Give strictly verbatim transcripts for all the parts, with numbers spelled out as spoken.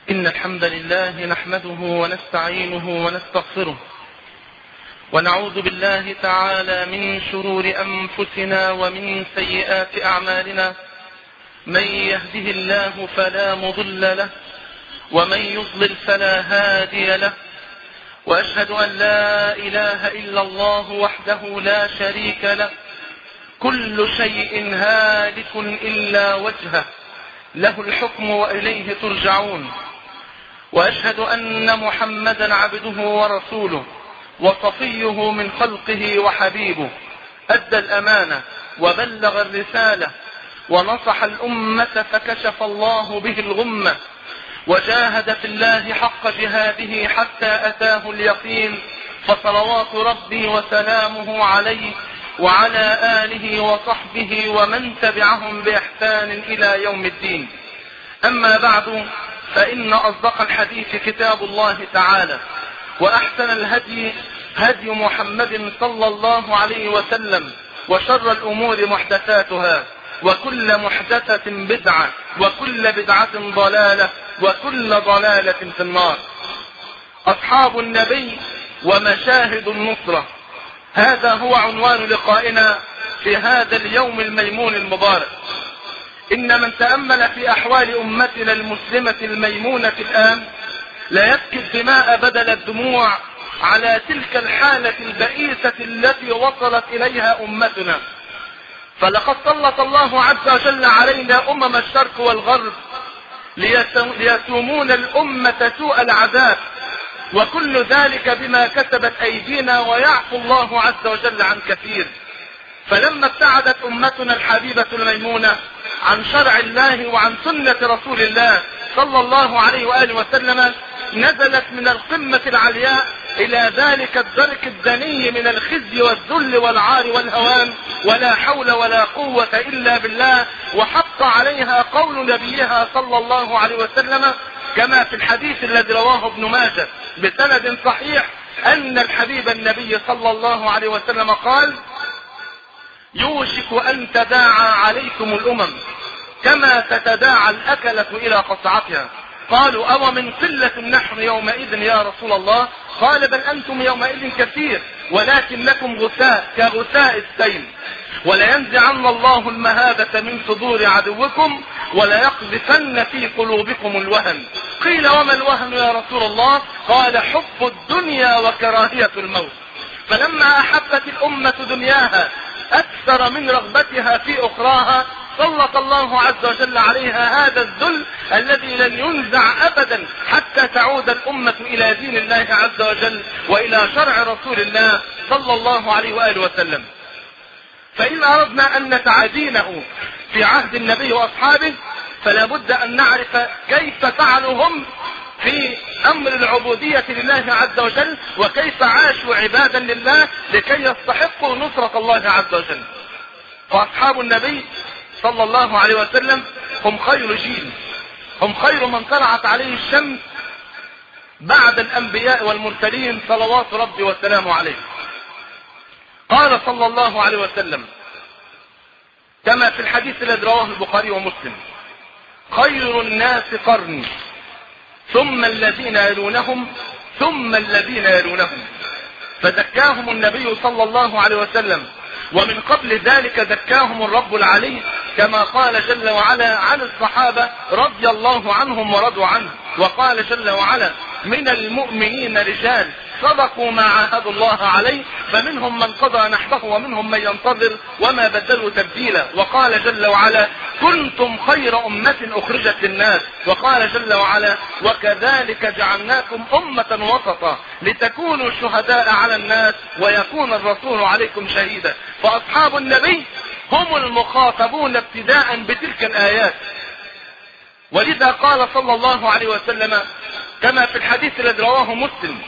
إن الحمد لله نحمده ونستعينه ونستغفره ونعوذ بالله تعالى من شرور أنفسنا ومن سيئات أعمالنا. من يهده الله فلا مضل له ومن يضلل فلا هادي له، وأشهد أن لا إله إلا الله وحده لا شريك له، كل شيء هالك إلا وجهه، له الحكم وإليه ترجعون. وأشهد أن محمدا عبده ورسوله وصفيه من خلقه وحبيبه، أدى الأمانة وبلغ الرسالة ونصح الأمة فكشف الله به الغمة، وجاهد في الله حق جهاده حتى أتاه اليقين، فصلوات ربي وسلامه عليه وعلى آله وصحبه ومن تبعهم بإحسان إلى يوم الدين. أما بعد، فإن أصدق الحديث كتاب الله تعالى، وأحسن الهدي هدي محمد صلى الله عليه وسلم، وشر الأمور محدثاتها، وكل محدثة بدعة، وكل بدعة ضلالة، وكل ضلالة في النار. أصحاب النبي ومشاهد النصرة، هذا هو عنوان لقائنا في هذا اليوم الميمون المبارك. إن من تأمل في أحوال أمتنا المسلمة الميمونة الآن لا يبكي الدماء بدل الدموع على تلك الحالة البئيسة التي وصلت إليها أمتنا. فلقد سلط الله عز وجل علينا أمم الشرق والغرب ليسومون الأمة سوء العذاب، وكل ذلك بما كسبت أيدينا، ويعفو الله عز وجل عن كثير. فلما ابتعدت أمتنا الحبيبة الميمونة عن شرع الله وعن سنة رسول الله صلى الله عليه وآله وسلم، نزلت من القمة العلياء إلى ذلك الدرك الدني من الخزي والذل والعار والهوان، ولا حول ولا قوة إلا بالله. وحق عليها قول نبيها صلى الله عليه وسلم كما في الحديث الذي رواه ابن ماجه بسند صحيح، أن الحبيب النبي صلى الله عليه وسلم قال: يوشك أن تداعى عليكم الأمم كما تتداعى الأكلة إلى قصعتها. قالوا: أو من قلة نحن يومئذ يا رسول الله؟ قال: بل أنتم يومئذ كثير ولكنكم غثاء كغثاء السيل، ولينزعن الله المهابة من صدور عدوكم وليقذفن في قلوبكم الوهن. قيل: وما الوهن يا رسول الله؟ قال: حب الدنيا وكراهية الموت. فلما أحبت الأمة دنياها أكثر من رغبتها في أخراها، سلط الله عز وجل عليها هذا الذل الذي لن ينزع أبدا حتى تعود الأمة إلى دين الله عز وجل وإلى شرع رسول الله صلى الله عليه وآله وسلم. فإن أردنا أن نتعادينه في عهد النبي وأصحابه، فلا بد أن نعرف كيف فعلوا هم في أمر العبودية لله عز وجل، وكيف عاشوا عبادا لله لكي يستحقوا نصرة الله عز وجل. فأصحاب النبي صلى الله عليه وسلم هم خير جيل، هم خير من طلعت عليه الشمس بعد الأنبياء والمرسلين صلوات ربي وسلامه عليه. قال صلى الله عليه وسلم كما في الحديث الذي رواه البخاري ومسلم: خير الناس قرني، ثم الذين يلونهم، ثم الذين يلونهم. فزكاهم النبي صلى الله عليه وسلم، ومن قبل ذلك زكاهم الرب العلي كما قال جل وعلا عن الصحابة رضي الله عنهم ورضوا عنه. وقال جل وعلا: من المؤمنين رجال صدقوا ما عاهدوا الله عليه، فمنهم من قضى نحبه ومنهم من ينتظر وما بدلوا تبديلا. وقال جل وعلا: كنتم خير أمة أخرجت للناس. وقال جل وعلا: وكذلك جعلناكم أمة وسطا لتكونوا شهداء على الناس ويكون الرسول عليكم شهيدا. فأصحاب النبي هم المخاطبون ابتداء بتلك الآيات. ولذا قال صلى الله عليه وسلم كما في الحديث الذي رواه مسلم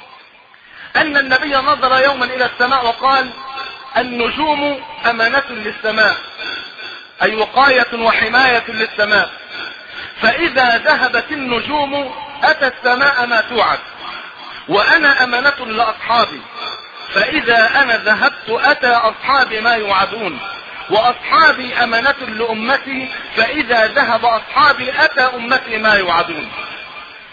أن النبي نظر يوما إلى السماء وقال: النجوم أمانة للسماء، أي وقاية وحماية للسماء، فإذا ذهبت النجوم أتى السماء ما توعد، وأنا أمانة لأصحابي، فإذا أنا ذهبت أتى أصحابي ما يوعدون، وأصحابي أمانة لأمتي، فإذا ذهب أصحابي أتى أمتي ما يوعدون.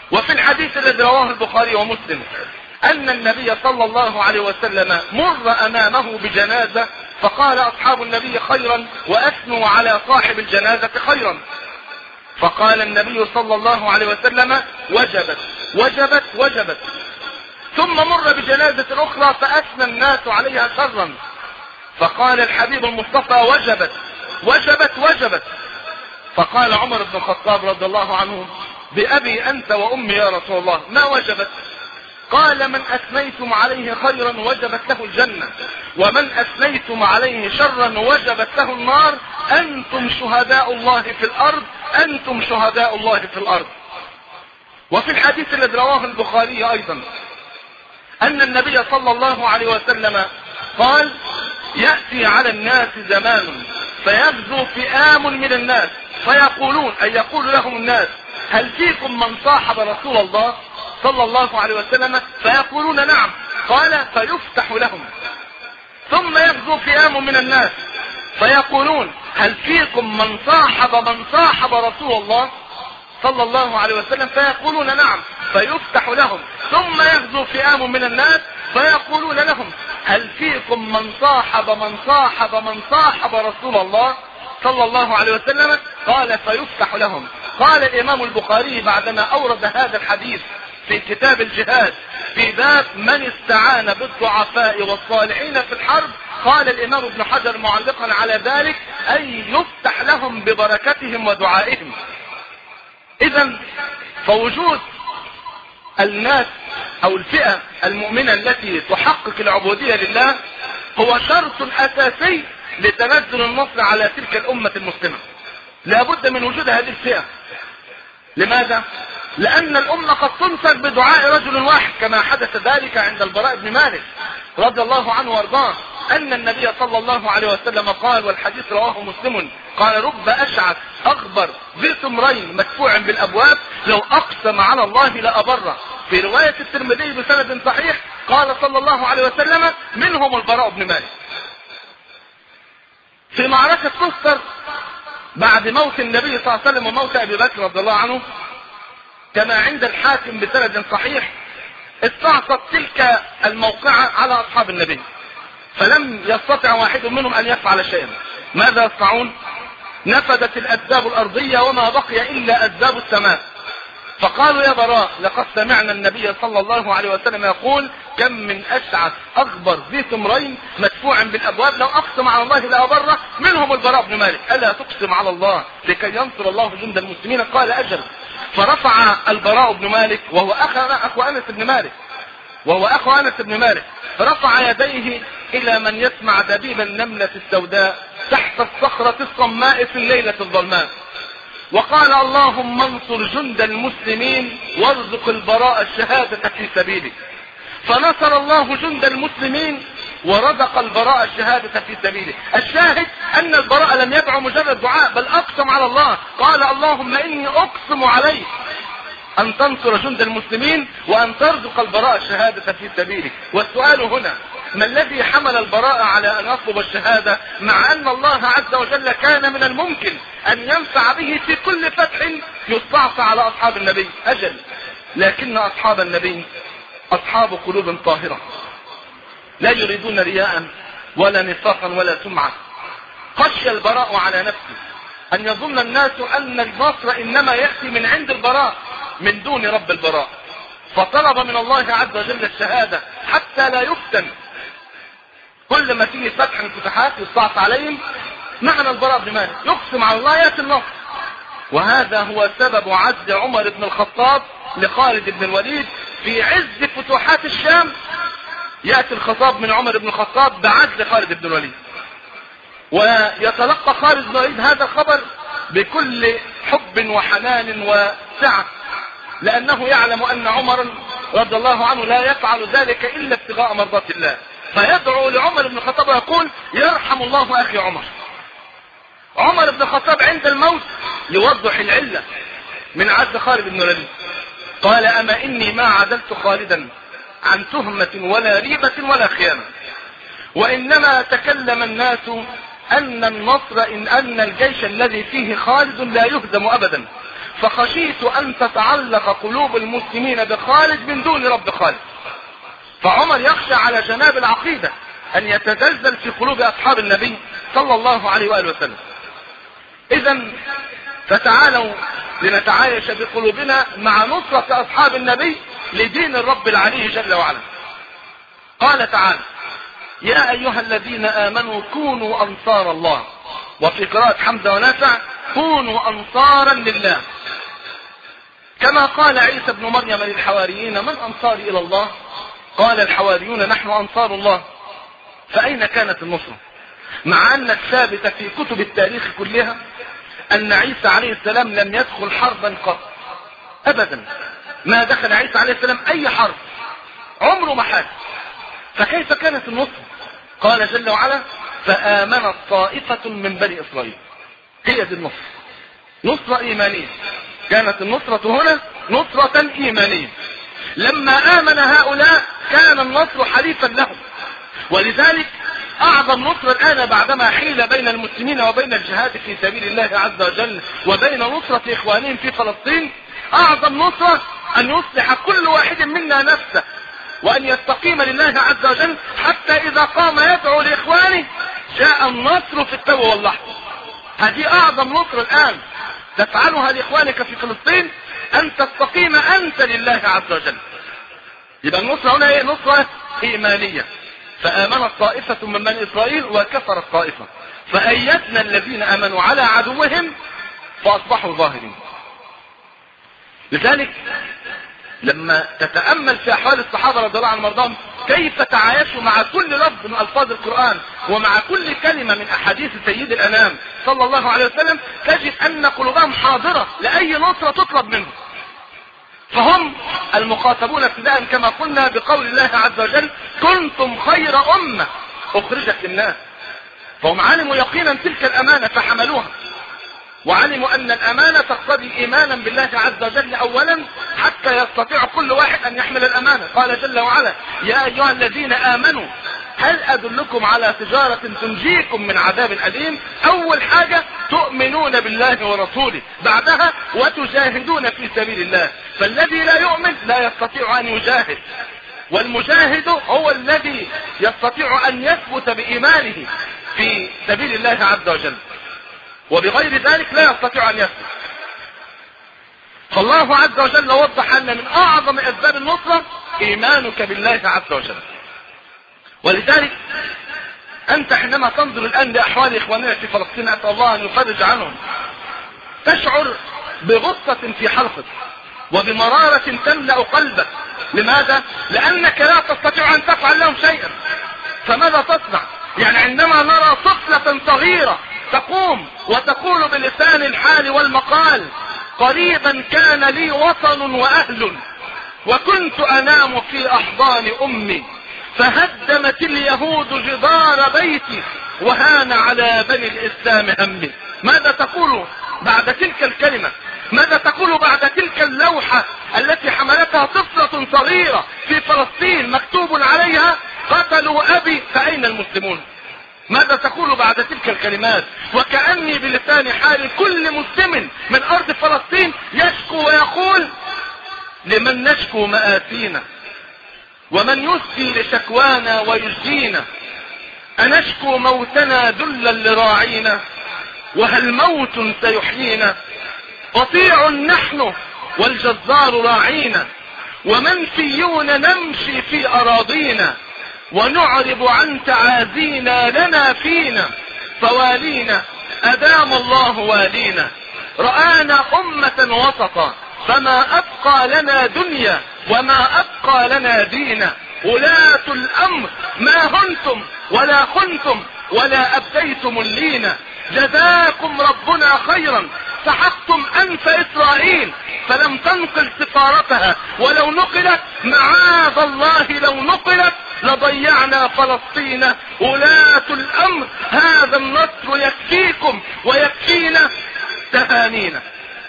وفي الحديث الذي رواه البخاري ومسلم أن النبي صلى الله عليه وسلم مر أمامه بجنازة فقال أصحاب النبي خيرا وأثنوا على صاحب الجنازة خيرا، فقال النبي صلى الله عليه وسلم وجبت وجبت وجبت. ثم مر بجنازة أخرى فأثنى الناس عليها شرا، فقال الحبيب المصطفى وجبت وجبت وجبت. فقال عمر بن الخطاب رضي الله عنه بأبي أنت وأمي يا رسول الله ما وجبت؟ قال من أثنيتم عليه خيرا وجبت له الجنة، ومن أثنيتم عليه شرا وجبت له النار، أنتم شهداء الله في الأرض أنتم شهداء الله في الأرض. وفي الحديث الذي رواه البخاري أيضا أن النبي صلى الله عليه وسلم قال يأتي على الناس زمان فيغزو فئام من الناس فيقولون أي يقول لهم الناس هل فيكم من صاحب رسول الله صلى الله عليه وسلم؟ فيقولون نعم. قال فيفتح لهم. ثم يغزو فئام من الناس فيقولون هل فيكم من صاحب من صاحب رسول الله صلى الله عليه وسلم؟ فيقولون نعم. فيفتح لهم. ثم يغزو فئام من الناس فيقولون لهم هل فيكم من صاحب من صاحب من صاحب رسول الله صلى الله عليه وسلم؟ قال فيفتح لهم. قال الإمام البخاري بعدما أورد هذا الحديث في كتاب الجهاد في باب من استعان بالضعفاء والصالحين في الحرب، قال الإمام ابن حجر معلقا على ذلك أي يفتح لهم ببركتهم ودعائهم. إذن فوجود الناس أو الفئة المؤمنة التي تحقق العبودية لله هو شرط أساسي لتنزل النصر على تلك الأمة المسلمة. لا بد من وجود هذه الفئة. لماذا؟ لأن الأمة قد تنصر بدعاء رجل واحد كما حدث ذلك عند البراء بن مالك رضي الله عنه وارضاه أن النبي صلى الله عليه وسلم قال والحديث رواه مسلم قال رب أشعث أغبر ذي ثمرين مدفوع بالأبواب لو أقسم على الله لأبره. في رواية الترمذي بسند صحيح قال صلى الله عليه وسلم منهم البراء بن مالك. في معركة تستر بعد موت النبي صلى الله عليه وسلم وموت أبي بكر رضي الله عنه كما عند الحاكم بسند صحيح استعصت تلك الموقعة على أصحاب النبي فلم يستطع واحد منهم أن يفعل شيئا. ماذا يصنعون؟ نفدت الأذاب الأرضية وما بقي إلا أذاب السماء. فقالوا يا براء لقد سمعنا النبي صلى الله عليه وسلم يقول كم من أشعث أغبر ذي ثمرين مدفوع بالأبواب لو أقسم على الله لأبره منهم البراء بن مالك ألا تقسم على الله لكي ينصر الله جند المسلمين؟ قال أجل. فرفع البراء بن مالك وهو أخو أنس بن مالك وهو أخو أنس بن مالك رفع يديه إلى من يسمع دبيب النملة السوداء تحت الصخرة الصماء في الليلة الظلماء وقال اللهم انصر جند المسلمين وارزق البراء الشهادة في سبيلك. فنصر الله جند المسلمين ورزق البراء الشهادة في سبيله. الشاهد أن البراء لم يدعو مجرد دعاء بل أقسم على الله قال اللهم إني أقسم عليك أن تنصر جند المسلمين وأن ترزق البراء الشهادة في سبيلك. والسؤال هنا ما الذي حمل البراء على أن يطلب الشهادة مع أن الله عز وجل كان من الممكن أن ينفع به في كل فتح يستعصى على أصحاب النبي؟ أجل. لكن أصحاب النبي أصحاب قلوب طاهرة لا يريدون رياء ولا نفاقا ولا سمعة. خشي البراء على نفسه أن يظن الناس أن النصر إنما يأتي من عند البراء من دون رب البراء، فطلب من الله عز وجل الشهادة حتى لا يفتن. كل ما فيه فتح من فتحات يستعصى عليهم معنى البراء بن مالك يقسم على الله يأتي النصر. وهذا هو سبب عز عمر بن الخطاب لخالد بن الوليد في عز فتوحات الشام. يأتي الخطاب من عمر بن الخطاب بعزل خالد بن الوليد ويتلقى خالد بن الوليد هذا الخبر بكل حب وحنان وسعة لأنه يعلم أن عمر رضي الله عنه لا يفعل ذلك إلا ابتغاء مرضات الله. فيدعو لعمر بن الخطاب ويقول يرحم الله أخي عمر. عمر بن الخطاب عند الموت يوضح العلة من عز خالد بن الوليد قال أما إني ما عدلت خالدا عن تهمة ولا ريبة ولا خيانة وإنما تكلم الناس أن النصر إن أن الجيش الذي فيه خالد لا يهزم أبدا فخشيت ان تتعلق قلوب المسلمين بخالد من دون رب خالد. فعمر يخشى على جناب العقيدة ان يتزلزل في قلوب اصحاب النبي صلى الله عليه وآله وسلم. اذا فتعالوا لنتعايش بقلوبنا مع نصرة اصحاب النبي لدين الرب العلي جل وعلا. قال تعالى: يا ايها الذين امنوا كونوا انصار الله، وفي قراءة حمزة ونافع كونوا انصارا لله. كما قال عيسى ابن مريم للحواريين: من انصاري الى الله؟ قال الحواريون: نحن انصار الله. فاين كانت النصرة؟ مع ان الثابت في كتب التاريخ كلها ان عيسى عليه السلام لم يدخل حربا قط ابدا. ما دخل عيسى عليه السلام اي حرب، عمره ما حاج. فكيف كانت النصرة؟ قال جل وعلا: فآمنت طائفة من بني إسرائيل. هي دي النصرة، نصرة إيمانية. كانت النصرة هنا نصرة إيمانية. لما آمن هؤلاء كان النصر حليفا لهم. ولذلك أعظم نصر الآن بعدما حيل بين المسلمين وبين الجهاد في سبيل الله عز وجل وبين نصرة إخوانهم في فلسطين، أعظم نصرة أن يصلح كل واحد منا نفسه وأن يستقيم لله عز وجل، حتى إذا قام يدعو لإخوانه جاء النصر في التو واللحظة. هذه أعظم نصر الآن تفعلها لإخوانك في فلسطين، أن تستقيم أنت لله عز وجل. يبقى النصرة هنا هي نصرة إيمانية. فآمنت طائفة من بني إسرائيل وكفرت طائفة فأيدنا الذين آمنوا على عدوهم فأصبحوا ظاهرين. لذلك لما تتأمل في أحوال الصحابة رضي الله عنهم وارضاهم كيف تعايشوا مع كل لفظ من ألفاظ القرآن ومع كل كلمة من أحاديث سيد الأنام صلى الله عليه وسلم، تجد أن قلوبهم حاضرة لأي نصرة تطلب منهم. فهم المخاطبون ابتداء كما قلنا بقول الله عز وجل: كنتم خير أمة أخرجت للناس. فهم علموا يقينا تلك الأمانة فحملوها، وعلموا أن الأمانة تقتضي إيمانا بالله عز وجل أولا حتى يستطيع كل واحد أن يحمل الأمانة. قال جل وعلا: يا أيها الذين آمنوا هل أدلكم على تجارة تنجيكم من عذاب أليم؟ أول حاجة تؤمنون بالله ورسوله، بعدها وتجاهدون في سبيل الله. فالذي لا يؤمن لا يستطيع أن يجاهد، والمجاهد هو الذي يستطيع أن يثبت بإيمانه في سبيل الله عز وجل، وبغير ذلك لا يستطيع أن يثبت. فالله عز وجل وضح أن من أعظم أسباب النصرة إيمانك بالله عز وجل. ولذلك أنت حينما تنظر الآن لأحوال إخواننا في فلسطين، أسأل الله أن يفرج عنهم، تشعر بغصة في حلقك وبمرارة تملأ قلبك. لماذا؟ لأنك لا تستطيع أن تفعل لهم شيئا. فماذا تصنع؟ يعني عندما نرى طفلة صغيرة تقوم وتقول بلسان الحال والمقال: قريبا كان لي وطن وأهل وكنت أنام في أحضان أمي فهدمت اليهود جدار بيتي وهان على بني الإسلام همي. ماذا تقول بعد تلك الكلمة؟ ماذا تقول بعد تلك اللوحة التي حملتها طفلة صغيرة في فلسطين مكتوب عليها: قتلوا أبي فأين المسلمون؟ ماذا تقول بعد تلك الكلمات؟ وكأني بلسان حال كل مسلم من أرض فلسطين يشكو ويقول: لمن نشكو مآسينا ومن يسقي لشكوانا ويجزينا؟ أنشكو موتنا ذلا لراعينا وهل موت سيحيينا؟ قطيع نحن والجزار راعينا ومنفيون نمشي في أراضينا ونعرب عن تعازينا لنا فينا فوالينا أدام الله والينا. رآنا أمة وسطا فما أبقى لنا دنيا وما أبقى لنا دينا. ولاة الأمر ما هنتم ولا خنتم ولا أبديتم اللينا. جزاكم ربنا خيرا سحقتم أنف إسرائيل فلم تنقل سفارتها، ولو نقلت معاذ الله لو نقلت لضيعنا فلسطين. ولاة الأمر هذا النصر يكفيكم ويكفينا تهانينا.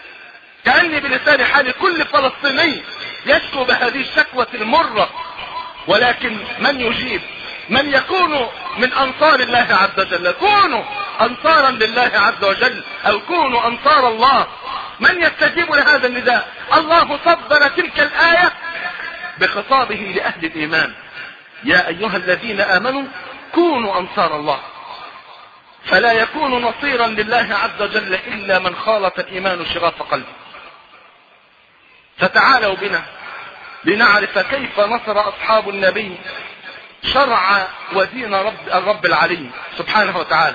كأني بلسان حال كل فلسطيني يشكو بهذه الشكوى المرة، ولكن من يجيب؟ من يكون من أنصار الله عز وجل؟ كونوا أنصارا لله عز وجل أو كونوا أنصار الله. من يستجيب لهذا النداء؟ الله صدر تلك الآية بخطابه لأهل الإيمان: يا أيها الذين آمنوا كونوا أنصار الله. فلا يكون نصيرا لله عز وجل إلا من خالط الإيمان شغاف قلبه. فتعالوا بنا لنعرف كيف نصر أصحاب النبي شرع ودين رب الرب العلي سبحانه وتعالى.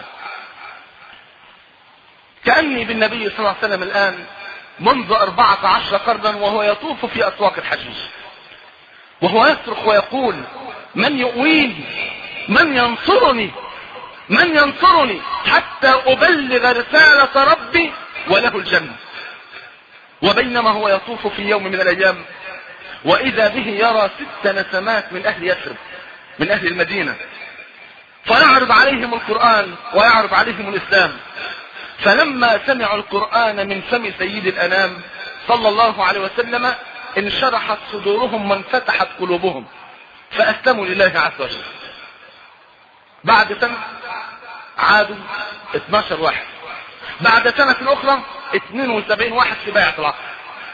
كأني بالنبي صلى الله عليه وسلم الآن منذ أربعة عشر قرنا وهو يطوف في أسواق الحجيج، وهو يصرخ ويقول: من يؤويني؟ من ينصرني؟ من ينصرني حتى أبلغ رسالة ربي وله الجنة. وبينما هو يطوف في يوم من الأيام وإذا به يرى ست نسمات من أهل يثرب، من أهل المدينة، فيعرض عليهم القرآن ويعرض عليهم الإسلام. فلما سمعوا القرآن من فم سيد الأنام صلى الله عليه وسلم انشرحت صدورهم وانفتحت قلوبهم فأسلموا لله عز وجل. بعد سنة عادوا اثني عشر واحد، بعد سنة أخرى اثنين وسبعين واحد في بيعة العقبة.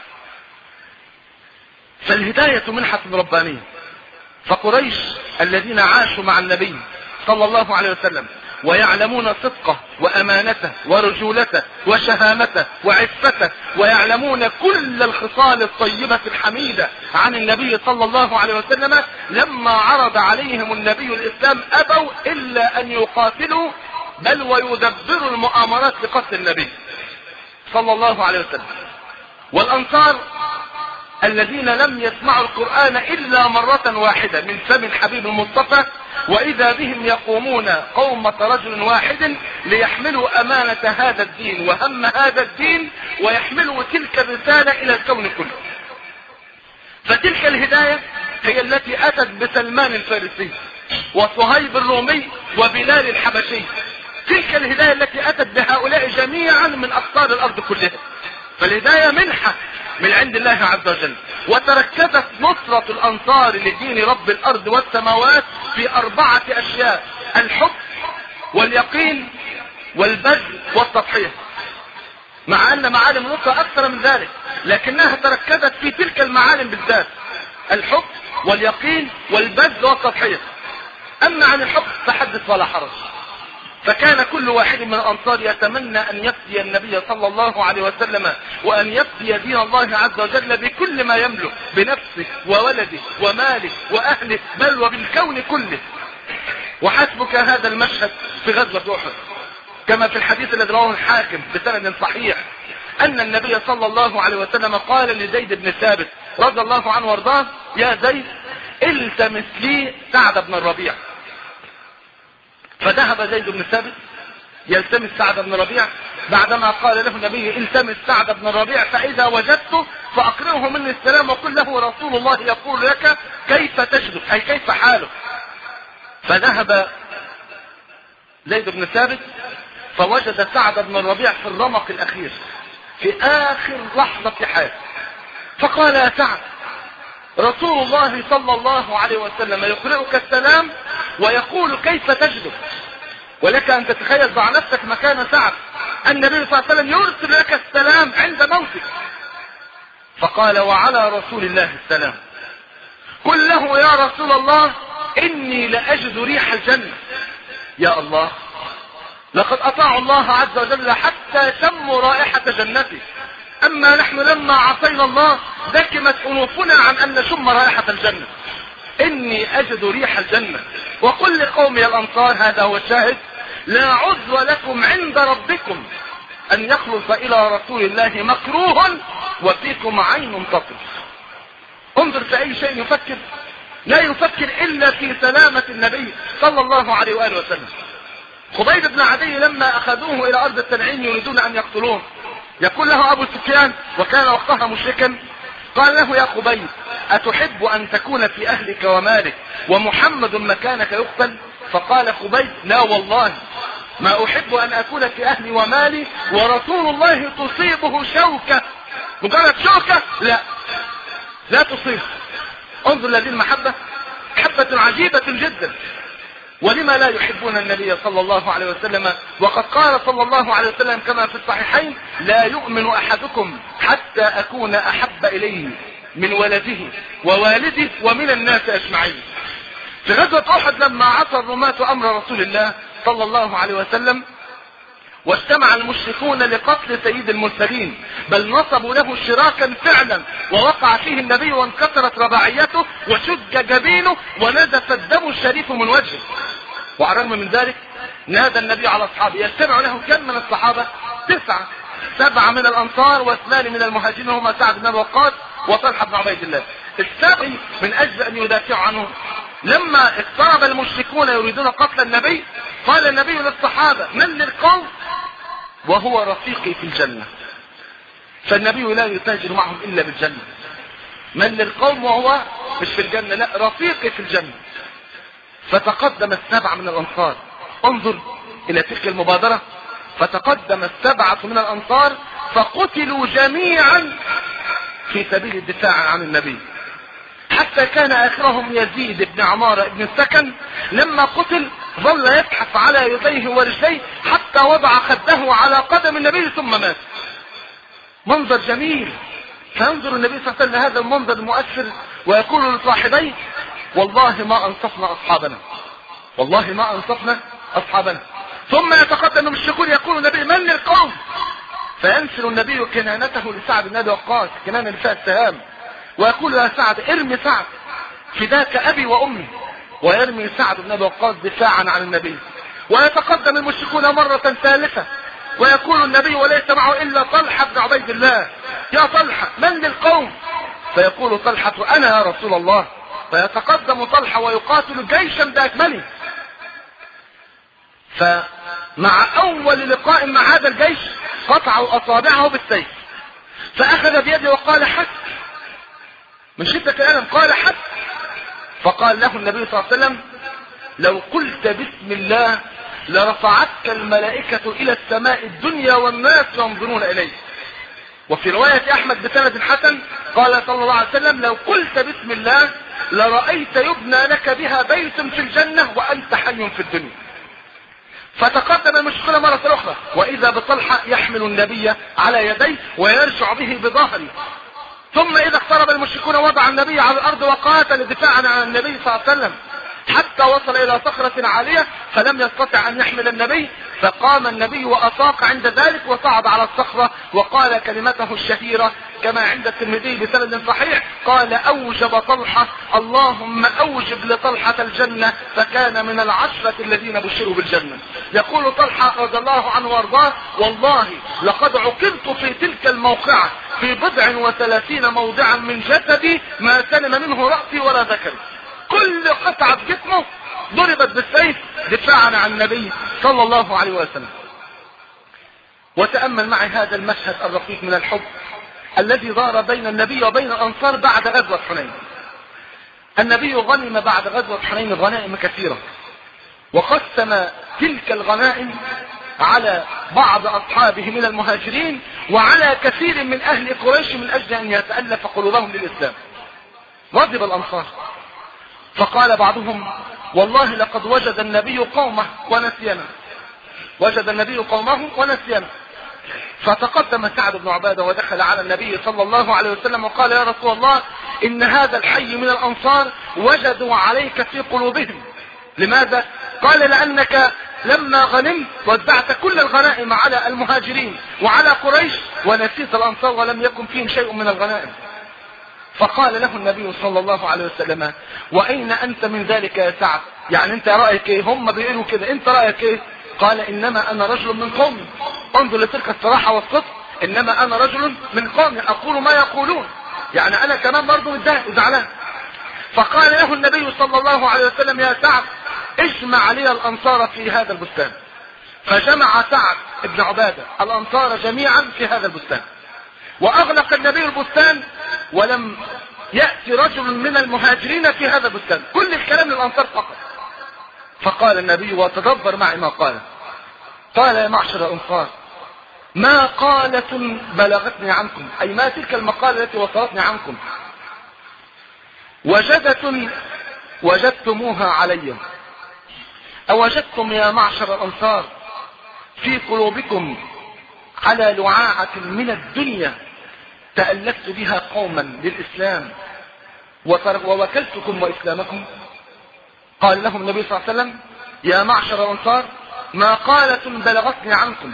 فالهداية منحة ربانية. فقريش الذين عاشوا مع النبي صلى الله عليه وسلم ويعلمون صدقه وأمانته ورجولته وشهامته وعفته، ويعلمون كل الخصال الطيبة الحميدة عن النبي صلى الله عليه وسلم، لما عرض عليهم النبي الإسلام أبوا إلا أن يقاتلوا، بل ويدبروا المؤامرات لقتل النبي صلى الله عليه وسلم. والأنصار الذين لم يسمعوا القرآن إلا مرة واحدة من فم الحبيب المصطفى، وإذا بهم يقومون قومة رجل واحد ليحملوا أمانة هذا الدين وهم هذا الدين ويحملوا تلك الرسالة إلى الكون كله. فتلك الهداية هي التي أتت بسلمان الفارسي وصهيب الرومي وبلال الحبشي. تلك الهداية التي أتت بهؤلاء جميعا من أقطار الأرض كلها. فالهداية منحة من عند الله عز وجل. وتركزت نصرة الأنصار لدين رب الأرض والسماوات في أربعة أشياء: الحب واليقين والبذل والتضحية. مع أن معالم النصرة أكثر من ذلك، لكنها تركزت في تلك المعالم بالذات: الحب واليقين والبذل والتضحية. أما عن الحب فحدث ولا حرج. فكان كل واحد من الأنصار يتمنى أن يفدي النبي صلى الله عليه وسلم وأن يفدي دين الله عز وجل بكل ما يملك، بنفسه وولده وماله وأهله، بل وبالكون كله. وحسبك هذا المشهد في غزوة أحد، كما في الحديث الذي رواه الحاكم بسند صحيح، أن النبي صلى الله عليه وسلم قال لزيد بن ثابت رضي الله عنه وارضاه: يا زيد التمس لي سعد بن الربيع. فذهب زيد بن ثابت يلتمس سعد بن الربيع، بعدما قال له النبي: التمس سعد بن الربيع فإذا وجدته فأقرئه مني السلام وقل له رسول الله يقول لك كيف تجدك، أي كيف حالك. فذهب زيد بن ثابت فوجد سعد بن الربيع في الرمق الأخير في آخر لحظة في حياته، فقال: يا سعد، رسول الله صلى الله عليه وسلم يقرئك السلام ويقول كيف تجدك. ولك أن تتخيل ضع نفسك مكان سعد، النبي صلى الله عليه وسلم يرسل لك السلام عند موتك. فقال: وعلى رسول الله السلام، قل له يا رسول الله إني لأجد ريح الجنة. يا الله، لقد أطاعوا الله عز وجل حتى شموا رائحة جنته، أما نحن لما عصينا الله دكمت أنوفنا عن أن نشم رائحة الجنة. إني أجد ريح الجنة. وقل لقومي الأنصار، هذا هو الشاهد: لا عذر لكم عند ربكم أن يخلص إلى رسول الله مكروه وفيكم عين تطرف. انظر في أي شيء يفكر، لا يفكر إلا في سلامة النبي صلى الله عليه وآله وسلم. خبيب بن عدي لما أخذوه إلى أرض التنعيم يريدون أن يقتلوه، يقول له أبو سفيان وكان وقتها مشركا، قال له: يا خبيب، أتحب أن تكون في أهلك ومالك ومحمد مكانك يقتل؟ فقال خبيب: لا والله، ما أحب أن أكون في أهلي ومالي ورسول الله تصيبه شوكة. مجرد شوكة لا لا تصيب. انظر لهذه المحبة، محبة عجيبة جدا. ولما لا يحبون النبي صلى الله عليه وسلم؟ وقد قال صلى الله عليه وسلم كما في الصحيحين: لا يؤمن أحدكم حتى أكون أحب إليه من ولده ووالده ومن الناس أجمعين. في غزوة أحد لما عصى الرماة أمر رسول الله صلى الله عليه وسلم واجتمع المشركون لقتل سيد المرسلين، بل نصبوا له شراكا فعلا، ووقع فيه النبي وانكسرت رباعيته وشج جبينه ونزف الدم الشريف من وجهه. وعلى الرغم من ذلك نادى النبي على أصحابه، يجتمع له كم من الصحابة؟ تسعة، سبعة من الأنصار واثنان من المهاجرين هما سعد بن أبي وقاص وطلحة بن عبيد الله. السابع من أجل أن يدافعوا عنه لما اقترب المشركون يريدون قتل النبي، قال النبي للصحابة: من للقوم وهو رفيقي في الجنة. فالنبي لا يتاجر معهم إلا بالجنة. من للقوم وهو مش في الجنة، لا، رفيقي في الجنة. فتقدم السبعة من الأنصار، انظر إلى تلك المبادرة، فتقدم السبعة من الأنصار فقتلوا جميعا في سبيل الدفاع عن النبي، حتى كان آخرهم يزيد بن عمارة بن السكن لما قتل ظل يبحث على يديه ورجليه حتى وضع خده على قدم النبي ثم مات. منظر جميل. فينظر النبي صلى الله عليه وسلم هذا المنظر المؤثر ويقول لصاحبيه: والله ما أنصفنا أصحابنا، والله ما أنصفنا أصحابنا. ثم يتقدم المشركون يقول النبي: من للقوم؟ فينسل النبي كنانته لسعد بن أبي وقاص، كنانة لساء السهام، ويقول: يا سعد ارمي سعد فداك أبي وأمي. ويرمي سعد بن أبي وقاص دفاعا عن النبي. ويتقدم المشركون مرة ثالثة ويقول النبي وليس معه إلا طلحة بن عبيد الله: يا طلحة من للقوم؟ فيقول طلحة: أنا يا رسول الله. فيتقدم طلحة ويقاتل جيشا بأكمله. فمع أول لقاء مع هذا الجيش قطعوا أصابعه بالسيف، فأخذ بيده وقال: حس، من شدة الألم قال: حس. فقال له النبي صلى الله عليه وسلم: لو قلت بسم الله لرفعتك الملائكة إلى السماء الدنيا والناس ينظرون إليك. وفي رواية أحمد بسند حسن قال صلى الله عليه وسلم: لو قلت بسم الله لرأيت يبنى لك بها بيت في الجنة وأنت حي في الدنيا. فتقدم المشركون مرة أخرى وإذا بطلحة يحمل النبي على يديه ويرجع به بظهره. ثم إذا اقترب المشركون وضع النبي على الأرض وقاتل دفاعا عن النبي صلى الله عليه وسلم حتى وصل إلى صخرة عالية فلم يستطع أن يحمل النبي، فقام النبي وأطاق عند ذلك وصعد على الصخرة وقال كلمته الشهيرة كما عند الترمذي بسند صحيح، قال: أوجب طلحة، اللهم أوجب لطلحة الجنة، فكان من العشرة الذين بشروا بالجنة. يقول طلحة رضي الله عنه وارضاه: والله لقد عقلت في تلك الموقعة في بضع وثلاثين موضعا من جسدي ما سلم منه رأسي ولا ذكري. كل قطعة جسمه ضربت بالسيف دفاعا عن النبي صلى الله عليه وسلم. وتأمل معي هذا المشهد الرقيق من الحب الذي دار بين النبي وبين الأنصار بعد غزوة حنين. النبي غنم بعد غزوة حنين غنائم كثيرة، وقسم تلك الغنائم على بعض أصحابه من المهاجرين وعلى كثير من أهل قريش من أجل أن يتألف قلوبهم للإسلام. غضب الأنصار فقال بعضهم: والله لقد وجد النبي قومه ونسينا، وجد النبي قومه ونسينا. فتقدم سعد بن عبادة ودخل على النبي صلى الله عليه وسلم وقال: يا رسول الله، إن هذا الحي من الأنصار وجدوا عليك في قلوبهم. لماذا؟ قال: لأنك لما غنمت وزعت كل الغنائم على المهاجرين وعلى قريش ونسيت الأنصار ولم يكن فيهم شيء من الغنائم. فقال له النبي صلى الله عليه وسلم: وأين أنت من ذلك يا سعد؟ يعني أنت رأيك إيه؟ هم بيقولوا كده، أنت رأيك إيه؟ قال: إنما أنا رجل من قومي. انظر لتلك الصراحة والصدق، إنما أنا رجل من قومي أقول ما يقولون، يعني أنا كمان برضو متضايق وزعلان. فقال له النبي صلى الله عليه وسلم: يا سعد، اجمع لي الأنصار في هذا البستان. فجمع سعد بن عبادة الأنصار جميعا في هذا البستان، وأغلق النبي البستان ولم يأتي رجل من المهاجرين في هذا البستان، كل الكلام للأنصار فقط. فقال النبي، وتدبر معي ما قال، قال: يا معشر الأنصار، ما قالة بلغتني عنكم، أي ما تلك المقالة التي وصلتني عنكم، وجدة وجدتموها علي، أوجدتم يا معشر الأنصار في قلوبكم على لعاعة من الدنيا تألفت بها قوما للإسلام ووكلتكم وإسلامكم؟ قال لهم النبي صلى الله عليه وسلم يا معشر الأنصار ما قالة بلغتني عنكم،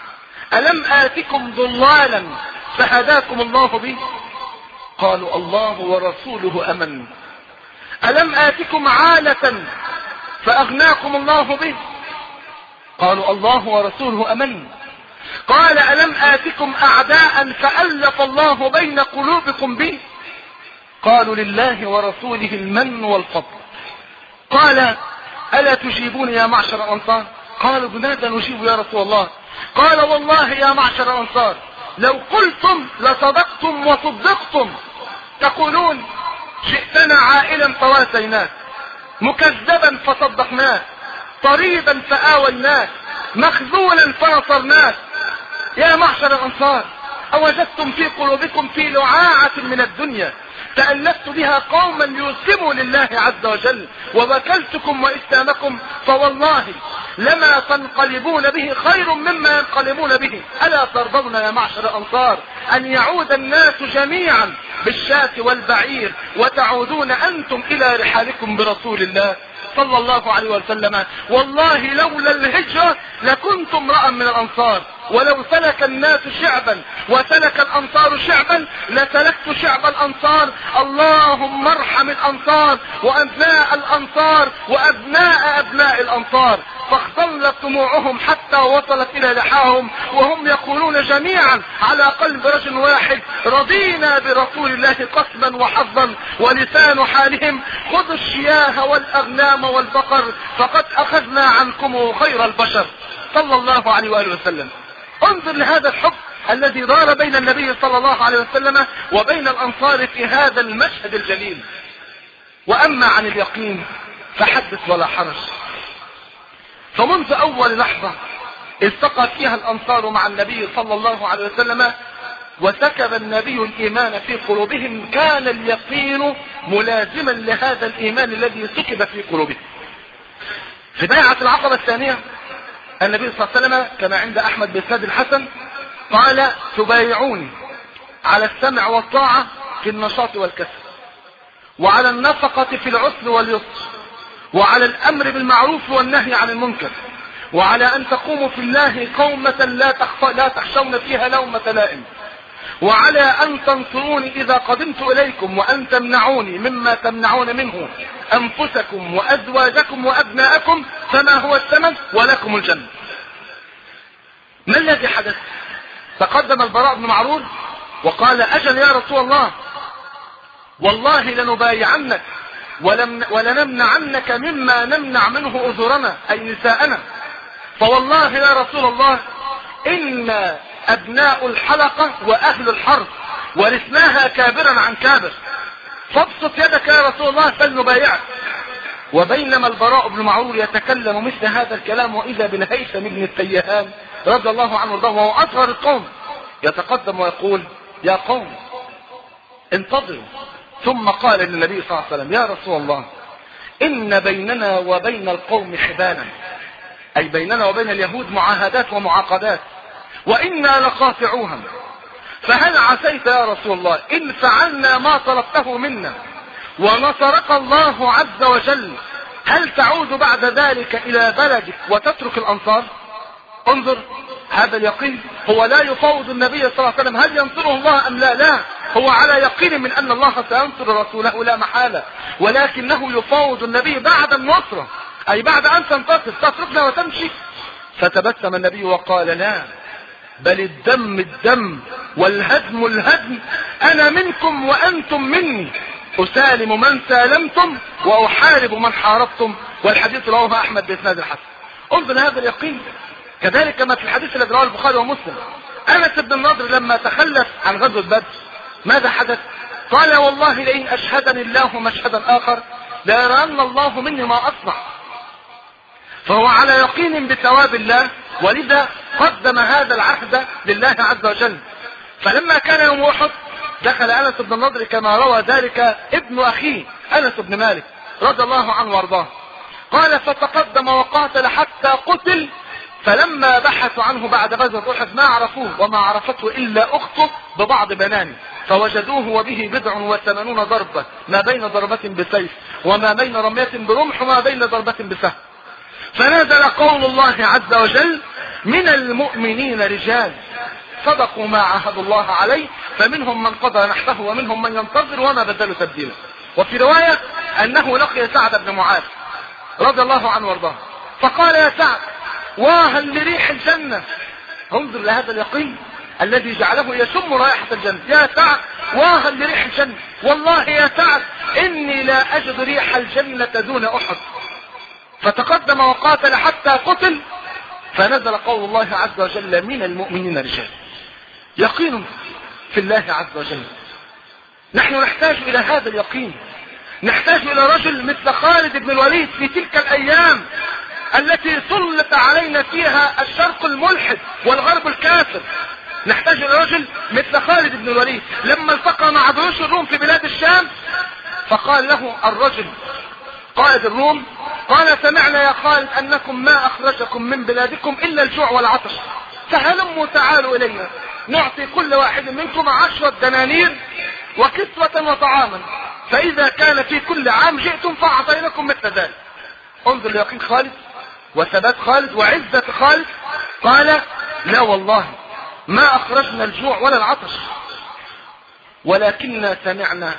ألم آتكم ضلالا فهداكم الله به؟ قالوا الله ورسوله أمن. ألم آتكم عالة فأغناكم الله به؟ قالوا الله ورسوله أمن. قال ألم آتكم أعداء فألف الله بين قلوبكم به؟ قالوا لله ورسوله المن والفضل. قال ألا تجيبون يا معشر الأنصار؟ قالوا بماذا نجيب يا رسول الله؟ قال والله يا معشر الأنصار لو قلتم لصدقتم وصدقتم، تقولون جئتنا عائلا فواسيناك، مكذبا فصدقناك، طريبا فآويناك، مخذولا فنصرناك. يا معشر الأنصار أوجدتم في قلوبكم في لعاعة من الدنيا تألفت بها قوما ليسلموا لله عز وجل ووكلتكم وإسلامكم، فوالله لما تنقلبون به خير مما ينقلبون به. ألا ترضون يا معشر الأنصار أن يعود الناس جميعا بالشاة والبعير وتعودون أنتم إلى رحالكم برسول الله صلى الله عليه وسلم؟ والله لولا الهجرة لكنت امرأ من الأنصار، ولو سلك الناس شعبا وسلك الأنصار شعبا لسلكت شعب الأنصار. اللهم ارحم الأنصار وأبناء الأنصار وأبناء أبناء الأنصار. فاختلت دموعهم حتى وصلت إلى لحاهم وهم يقولون جميعا على قلب رجل واحد رضينا برسول الله قسما وحظا، ولسان حالهم خذوا الشياه والأغنام والبقر فقد أخذنا عنكم خير البشر صلى الله عليه وآله وسلم. انظر لهذا الحب الذي دار بين النبي صلى الله عليه وسلم وبين الأنصار في هذا المشهد الجليل. وأما عن اليقين فحدث ولا حرج. فمنذ أول لحظة التقى فيها الأنصار مع النبي صلى الله عليه وسلم وسكب النبي الإيمان في قلوبهم كان اليقين ملازما لهذا الإيمان الذي سكب في قلوبهم. في بيعة العقبة الثانية النبي صلى الله عليه وسلم كما عند أحمد بإسناد الحسن قال تبايعوني على السمع والطاعة في النشاط والكسل، وعلى النفقة في العسر واليسر، وعلى الأمر بالمعروف والنهي عن المنكر، وعلى أن تقوموا في الله قومة لا, تخف... لا تخشون فيها لومة لائم، وعلى أن تنصروني إذا قدمت إليكم، وأن تمنعوني مما تمنعون منه أنفسكم وأزواجكم وأبناءكم، فما هو الثمن ولكم الجنة. ما الذي حدث؟ تقدم البراء بن معرور وقال أجل يا رسول الله والله لنبايعنك ولم ولنمنعنك مما نمنع منه أذرنا أي نساءنا. فوالله يا رسول الله إن أبناء الحلقة وأهل الحرب ورثناها كابرا عن كابر، فابسط يدك يا رسول الله فلنبايعك. وبينما البراء بن معرور يتكلم مثل هذا الكلام وإذا بالهيثم بن التيهان رضي الله عنه وارضاه وهو أصغر القوم يتقدم ويقول يا قوم انتظروا. ثم قال للنبي صلى الله عليه وسلم يا رسول الله إن بيننا وبين القوم حبالا، أي بيننا وبين اليهود معاهدات ومعاقدات، وإنا لقاطعوها، فهل عسيت يا رسول الله إن فعلنا ما طلبته منا ونصرك الله عز وجل هل تعود بعد ذلك إلى بلدك وتترك الأنصار؟ انظر هذا اليقين، هو لا يفوض النبي صلى الله عليه وسلم هل ينصره الله أم لا، لا هو على يقين من أن الله سينصر رسوله لا محالة، ولكنه يفوض النبي بعد النصرة، أي بعد أن تنتصر تتركنا وتمشي. فتبسم النبي وقال لا، بل الدم الدم والهدم الهدم، أنا منكم وأنتم مني، أسالم من سالمتم وأحارب من حاربتم. والحديث رواه أحمد بإسناد الحسن. انظر هذا اليقين. كذلك ما في الحديث الذي رواه البخاري ومسلم أنس بن النضر لما تخلف عن غزوة بدر ماذا حدث؟ قال والله لئن أشهدني الله مشهدا آخر ليرين الله مني ما أصنع. فهو على يقين بثواب الله، ولذا قدم هذا العهد لله عز وجل. فلما كان يوم أحد دخل أنس بن النضر كما روى ذلك ابن أخيه أنس بن مالك رضي الله عنه وارضاه، قال فتقدم وقاتل حتى قتل، فلما بحثوا عنه بعد غزوة أحد ما عرفوه وما عرفته إلا أخته ببعض بنانه، فوجدوه وبه بضع وثمانون ضربة، ما بين ضربة بسيف وما بين رمية برمح وما بين ضربة بسهم. فنزل قول الله عز وجل: من المؤمنين رجال صدقوا ما عاهدوا الله عليه فمنهم من قضى نحبه ومنهم من ينتظر وما بدلوا تبديلا. وفي رواية أنه لقي سعد بن معاذ رضي الله عنه وارضاه، فقال: يا سعد واها لريح الجنة. انظر لهذا اليقين الذي جعله يشم رائحة الجنة. يا سعد واها لريح الجنة، والله يا سعد إني لا أجد ريح الجنة دون أحد. فتقدم وقاتل حتى قتل، فنزل قول الله عز وجل: من المؤمنين رجال. يقين في الله عز وجل. نحن نحتاج إلى هذا اليقين، نحتاج إلى رجل مثل خالد بن الوليد في تلك الأيام التي سلط علينا فيها الشرق الملحد والغرب الكافر. نحتاج إلى رجل مثل خالد بن الوليد لما التقى مع جيوش الروم في بلاد الشام، فقال له الرجل قائد الروم: قال سمعنا يا خالد أنكم ما أخرجكم من بلادكم إلا الجوع والعطش، فهلموا تعالوا إلينا نعطي كل واحد منكم عشرة دنانير وكسوة وطعاما، فإذا كان في كل عام جئتم فأعطيناكم مثل ذلك. انظر ليقين خالد وثبات خالد وعزة خالد. قال: لا والله ما أخرجنا الجوع ولا العطش، ولكننا سمعنا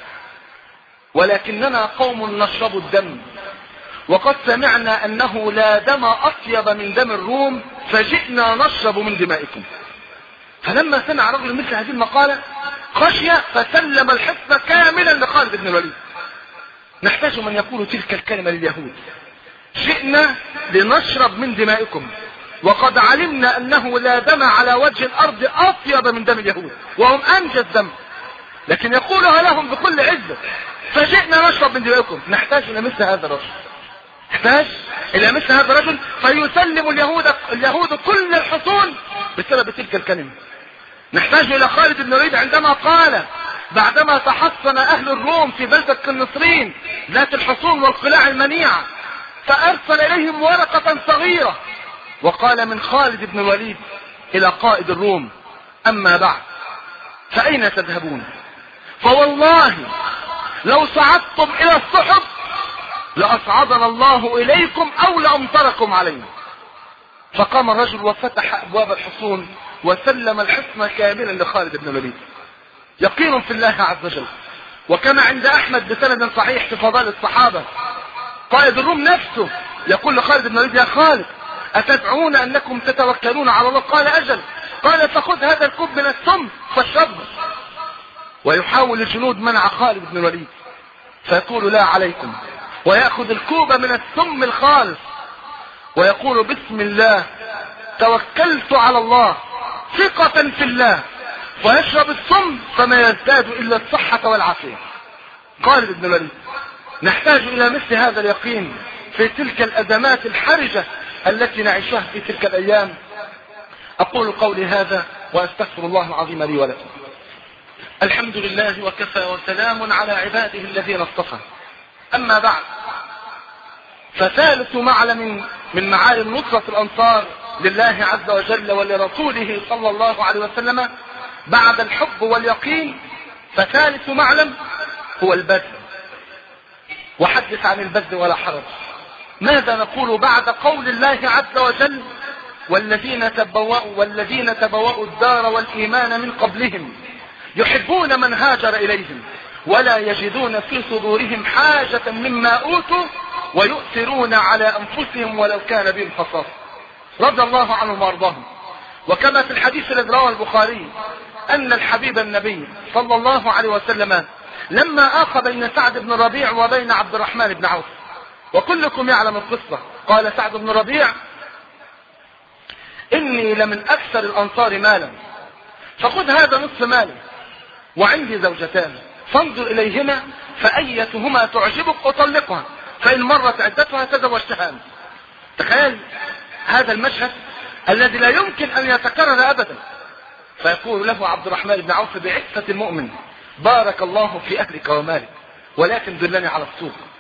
ولكننا قوم نشرب الدم، وقد سمعنا أنه لا دم أطيب من دم الروم فجئنا نشرب من دمائكم. فلما سمع رجل مثل هذه المقالة خشي فسلم الحصن كاملا لخالد بن الوليد. نحتاج من يقول تلك الكلمة لليهود: جئنا لنشرب من دمائكم وقد علمنا أنه لا دم على وجه الأرض أطيب من دم اليهود وهم أنجز دم، لكن يقولها لهم بكل عزة: فجئنا نشرب من دمائكم. نحتاج إلى مثل هذا الرجل، نحتاج إلى مثل هذا الرجل فيسلم اليهود اليهود كل الحصون بسبب تلك الكلمة. نحتاج إلى خالد بن الوليد عندما قال بعدما تحصن أهل الروم في بلدة قنصرين ذات الحصون والقلاع المنيعة، فأرسل إليهم ورقة صغيرة وقال: من خالد بن الوليد إلى قائد الروم: أما بعد فأين تذهبون؟ فوالله لو صعدتم إلى السحب لأصعدنا الله إليكم أو لأمطركم علينا. فقام الرجل وفتح أبواب الحصون وسلم الحصن كاملا لخالد بن الوليد. يقين في الله عز وجل. وكما عند أحمد بسند صحيح في فضائل الصحابة، قائد الروم نفسه يقول لخالد بن الوليد: يا خالد أتدعون أنكم تتوكلون على الله؟ قال: أجل. قال: فخذ هذا الكوب من السم فاشربه. ويحاول الجنود منع خالد بن الوليد فيقول: لا عليكم، ويأخذ الكوب من السم الخالص ويقول: بسم الله توكلت على الله ثقة في الله، ويشرب السم فما يزداد إلا الصحة والعافية. خالد بن الوليد. نحتاج إلى مثل هذا اليقين في تلك الأزمات الحرجة التي نعيشها في تلك الأيام. أقول قولي هذا وأستغفر الله العظيم لي ولكم. الحمد لله وكفى وسلام على عباده الذين اصطفى. أما بعد، فثالث معلم من معالم نصرة الأنصار لله عز وجل ولرسوله صلى الله عليه وسلم بعد الحب واليقين، فثالث معلم هو البذل. وحدث عن البذل ولا حرج. ماذا نقول بعد قول الله عز وجل: والذين تبوأوا والذين تبوأوا الدار والإيمان من قبلهم يحبون من هاجر إليهم ولا يجدون في صدورهم حاجة مما أوتوا ويؤثرون على أنفسهم ولو كان بهم خصاصة. رضي الله عنهم وارضاهم. وكما في الحديث الذي رواه البخاري أن الحبيب النبي صلى الله عليه وسلم لما آخى بين سعد بن الربيع وبين عبد الرحمن بن عوف، وكلكم يعلم القصة، قال سعد بن الربيع: إني لمن أكثر الأنصار مالا، فخذ هذا نصف مالي، وعندي زوجتان فانظر إليهما فأيتهما تعجبك أطلقها، فإن مرت عدتها تزوجتها. تخيل هذا المشهد الذي لا يمكن أن يتكرر أبدا. فيقول له عبد الرحمن بن عوف بعفة المؤمن: بارك الله في أهلك ومالك، ولكن دلني على السوق.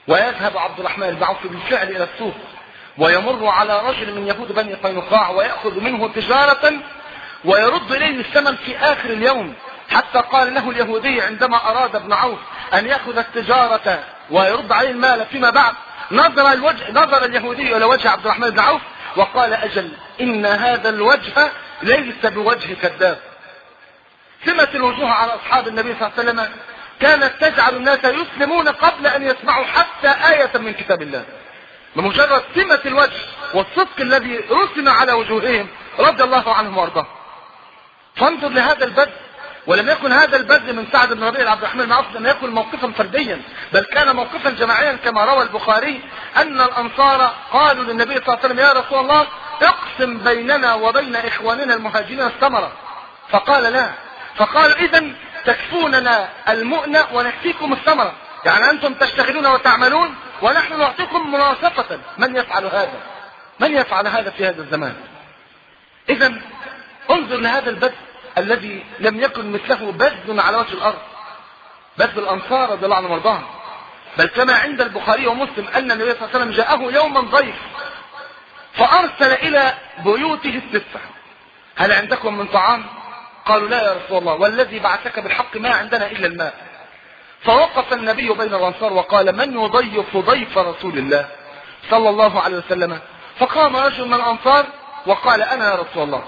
ويذهب عبد الرحمن بن عوف بالفعل إلى السوق، ويمر على رجل من يهود بني قينقاع ويأخذ منه تجارة ويرد إليه الثمن في آخر اليوم، حتى قال له اليهودي عندما أراد ابن عوف أن يأخذ التجارة ويرد عليه المال فيما بعد، نظر, الوجه نظر اليهودي إلى وجه عبد الرحمن بن عوف وقال: أجل، إن هذا الوجه ليس بوجه كذاب. سمة الوجوه على أصحاب النبي صلى الله عليه وسلم كانت تجعل الناس يسلمون قبل أن يسمعوا حتى آية من كتاب الله، بمجرد سمة الوجه والصدق الذي رسم على وجوههم رضي الله عنهم وارضاهم. فانظر لهذا البذل، ولم يكن هذا البذل من سعد بن ربيع عبد الرحمن بن عوف لم يكن موقفا فرديا، بل كان موقفا جماعيا، كما روى البخاري أن الأنصار قالوا للنبي صلى الله عليه وسلم: يا رسول الله، اقسم بيننا وبين إخواننا المهاجرين الثمرة. فقال: لا. فقالوا: إذن تكفوننا المؤنة ونكفيكم الثمرة، يعني أنتم تشتغلون وتعملون ونحن نعطيكم مناصفة. من يفعل هذا؟ من يفعل هذا في هذا الزمان؟ إذن انظر لهذا البذل الذي لم يكن مثله بذل على وجه الأرض، بذل الأنصار رضي الله عنهم وارضاهم. بل كما عند البخاري ومسلم أن النبي صلى الله عليه وسلم جاءه يوما ضيف فأرسل إلى بيوته الستة: هل عندكم من طعام؟ قالوا: لا يا رسول الله، والذي بعثك بالحق ما عندنا إلا الماء. فوقف النبي بين الأنصار وقال: من يضيف ضيف رسول الله صلى الله عليه وسلم؟ فقام رجل من الأنصار وقال: أنا يا رسول الله.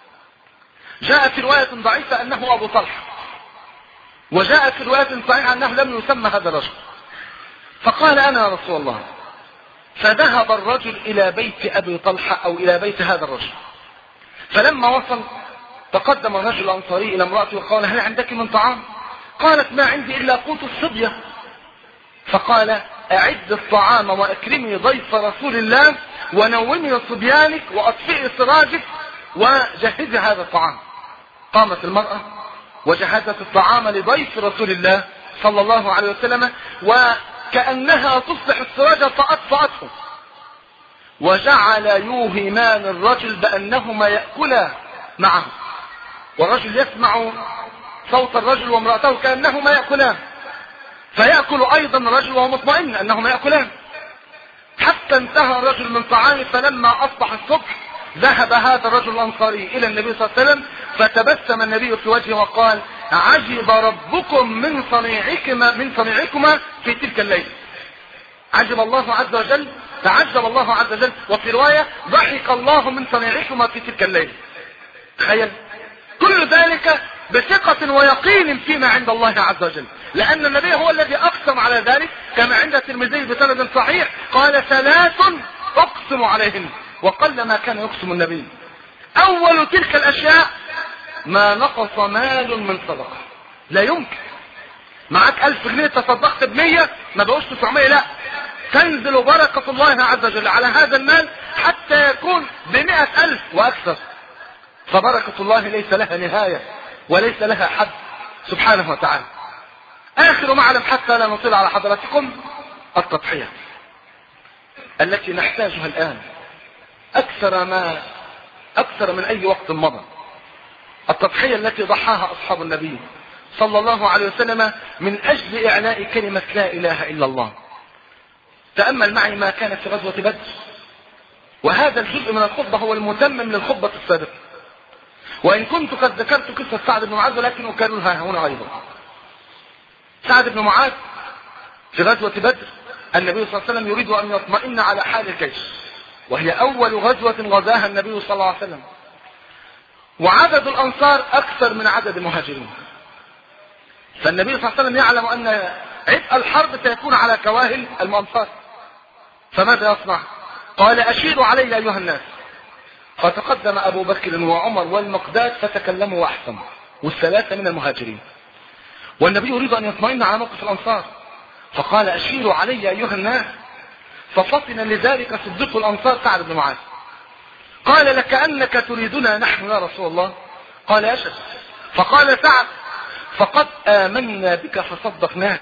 جاء في رواية ضعيفة أنه أبو طلحة، وجاء في رواية صحيحة أنه لم يسمى هذا الرجل. فقال: أنا يا رسول الله. فذهب الرجل إلى بيت أبي طلحة أو إلى بيت هذا الرجل، فلما وصل تقدم الرجل الأنصاري إلى امرأته وقال: هل عندك من طعام؟ قالت: ما عندي إلا قوت الصبية. فقال: أعد الطعام وأكرمي ضيف رسول الله ونومي صبيانك وأطفئي سراجك وجهزي هذا الطعام. قامت المرأة وجهزت الطعام لضيف رسول الله صلى الله عليه وسلم، وكأنها تصلح السراج فأطفأته، وجعل يوهمان الرجل بأنهما يأكلا معه، والرجل يسمع صوت الرجل وامرأته كأنهما يأكلان، فيأكل أيضا الرجل وهو مطمئن أنهما يأكلان، حتى انتهى الرجل من طعامه. فلما أصبح الصبح ذهب هذا الرجل الأنصاري إلى النبي صلى الله عليه وسلم، فتبسم النبي في وجهه وقال: عجب ربكم من صنيعكما من صنيعكما في تلك الليلة. عجب الله عز وجل، تعجب الله عز وجل، وفي رواية ضحك الله من صنيعكما في تلك الليلة. تخيل كل ذلك بثقة ويقين فيما عند الله عز وجل، لأن النبي هو الذي أقسم على ذلك، كما عند الترمذي بسند صحيح قال: ثلاث أقسم عليهن. وقل ما كان يقسم النبي. أول تلك الأشياء: ما نقص مال من صدقة. لا يمكن معك ألف جنيه تصدقت بمية ما بقوش تسعمية، لا، تنزل بركة الله عز وجل على هذا المال حتى يكون بمئة ألف وأكثر. فبركة الله ليس لها نهاية وليس لها حد سبحانه وتعالى. آخر معلم حتى لا نطيل على حضراتكم: التضحية التي نحتاجها الآن أكثر ما أكثر من أي وقت مضى. التضحية التي ضحاها أصحاب النبي صلى الله عليه وسلم من أجل إعلاء كلمة لا إله إلا الله. تأمل معي ما كان في غزوة بدر، وهذا الجزء من الخطبة هو المتمم للخطبة السابقة، وإن كنت قد ذكرت قصة سعد بن معاذ ولكن أكررها هنا أيضا. سعد بن معاذ في غزوة بدر النبي صلى الله عليه وسلم يريد أن يطمئن على حال الجيش، وهي أول غزوة غزاها النبي صلى الله عليه وسلم، وعدد الأنصار أكثر من عدد المهاجرين. فالنبي صلى الله عليه وسلم يعلم أن عبء الحرب سيكون على كواهل الأنصار، فماذا يصنع؟ قال: أشيروا علي أيها الناس. فتقدم أبو بكر وعمر والمقداد فتكلموا وأحسنوا، والثلاثة من المهاجرين، والنبي يريد أن يطمئن على موقف الأنصار، فقال: أشيروا علي أيها الناس. ففطن لذلك صديق الأنصار سعد بن معاذ، قال: لكأنك تريدنا نحن يا رسول الله. قال: أشهد. فقال سعد: فقد آمنا بك فصدقناك،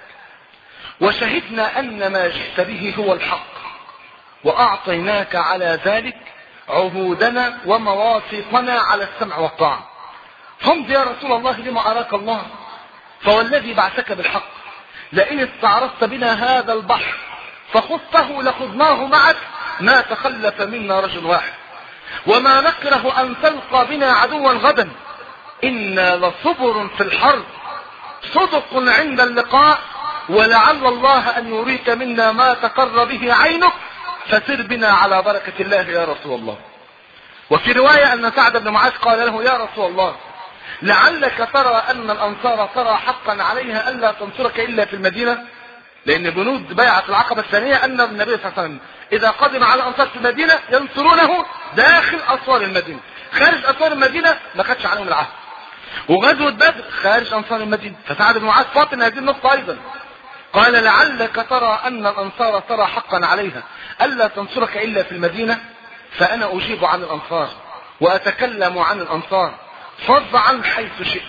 وشهدنا أن ما جئت به هو الحق، وأعطيناك على ذلك عهودنا ومواثيقنا على السمع والطاعة. فامض يا رسول الله لما أراك الله، فوالذي بعثك بالحق لئن استعرضت بنا هذا البحر فخذته لخذناه معك ما تخلف منا رجل واحد، وما نكره أن تلقى بنا عدوا غدا، إنا لصبر في الحرب صدق عند اللقاء، ولعل الله أن يريك منا ما تقر به عينك، فسر بنا على بركة الله يا رسول الله. وفي رواية أن سعد بن معاذ قال له يا رسول الله لعلك ترى أن الأنصار ترى حقا عليها ألا تنصرك إلا في المدينة، لأن بنود بيعة العقبة الثانية أن النبي صلى الله عليه وسلم إذا قدم على الأنصار في المدينة ينصرونه داخل أسوار المدينة، خارج أسوار المدينة ما خدش عليهم العهد. وغزوة بدر خارج أنصار المدينة، فسعد بن معاذ فاطن هذه النقطة أيضا، قال لعلك ترى أن الأنصار ترى حقا عليها ألا تنصرك إلا في المدينة، فأنا أجيب عن الأنصار وأتكلم عن الأنصار، فض عن حيث شئت،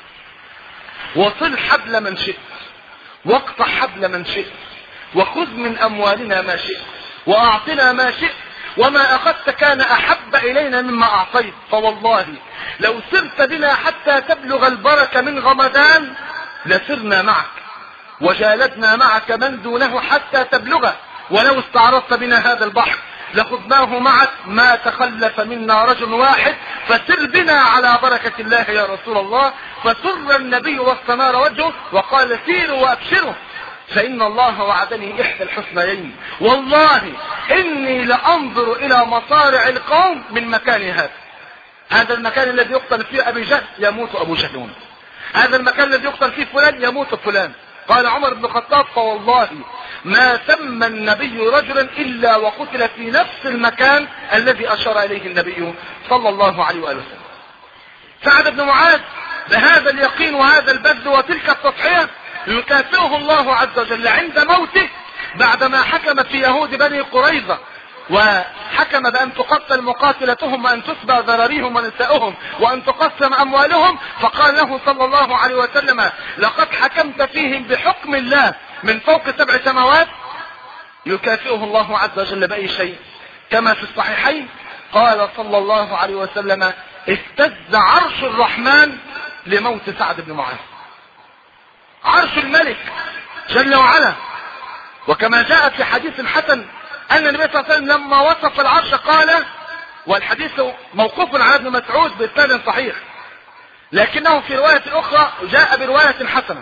وصل حبل من شئت، واقطع حبل من شئت، وخذ من أموالنا ما شئت، وأعطنا ما شئت، وما أخذت كان أحب إلينا مما أعطيت، فوالله لو سرت بنا حتى تبلغ البركة من غمدان لسرنا معك، وجالدنا معك من دونه حتى تبلغه، ولو استعرضت بنا هذا البحر لخذناه معك ما تخلف منا رجل واحد، فسر بنا على بركة الله يا رسول الله. فسر النبي واستنار وجهه وقال سيروا وابشروا، فإن الله وعدني إحدى الحسنيين، والله إني لأنظر إلى مصارع القوم من مكان هذا. هذا المكان الذي يقتل فيه أبي جهل يموت أبو جهل، هذا المكان الذي يقتل فيه فلان يموت فلان. قال عمر بن الخطاب فوالله ما سمى النبي رجلا إلا وقتل في نفس المكان الذي أشار إليه النبي صلى الله عليه وآله وسلم. سعد بن معاذ بهذا اليقين وهذا البذل وتلك التضحية يكافئه الله عز وجل عند موته، بعدما حكم في يهود بني قريظة وحكم بأن تقتل مقاتلتهم وأن تسبى ذراريهم ونساؤهم وأن تقسم أموالهم، فقال له صلى الله عليه وسلم لقد حكمت فيهم بحكم الله من فوق سبع سماوات. يكافئه الله عز وجل بأي شيء؟ كما في الصحيحين قال صلى الله عليه وسلم اهتز عرش الرحمن لموت سعد بن معاذ، عرش الملك جل وعلا. وكما جاء في حديث حسن أن النبي صلى الله عليه وسلم لما وصف العرش قال، والحديث موقوف على ابن مسعود بإسناد صحيح، لكنه في رواية أخرى جاء برواية حسنة.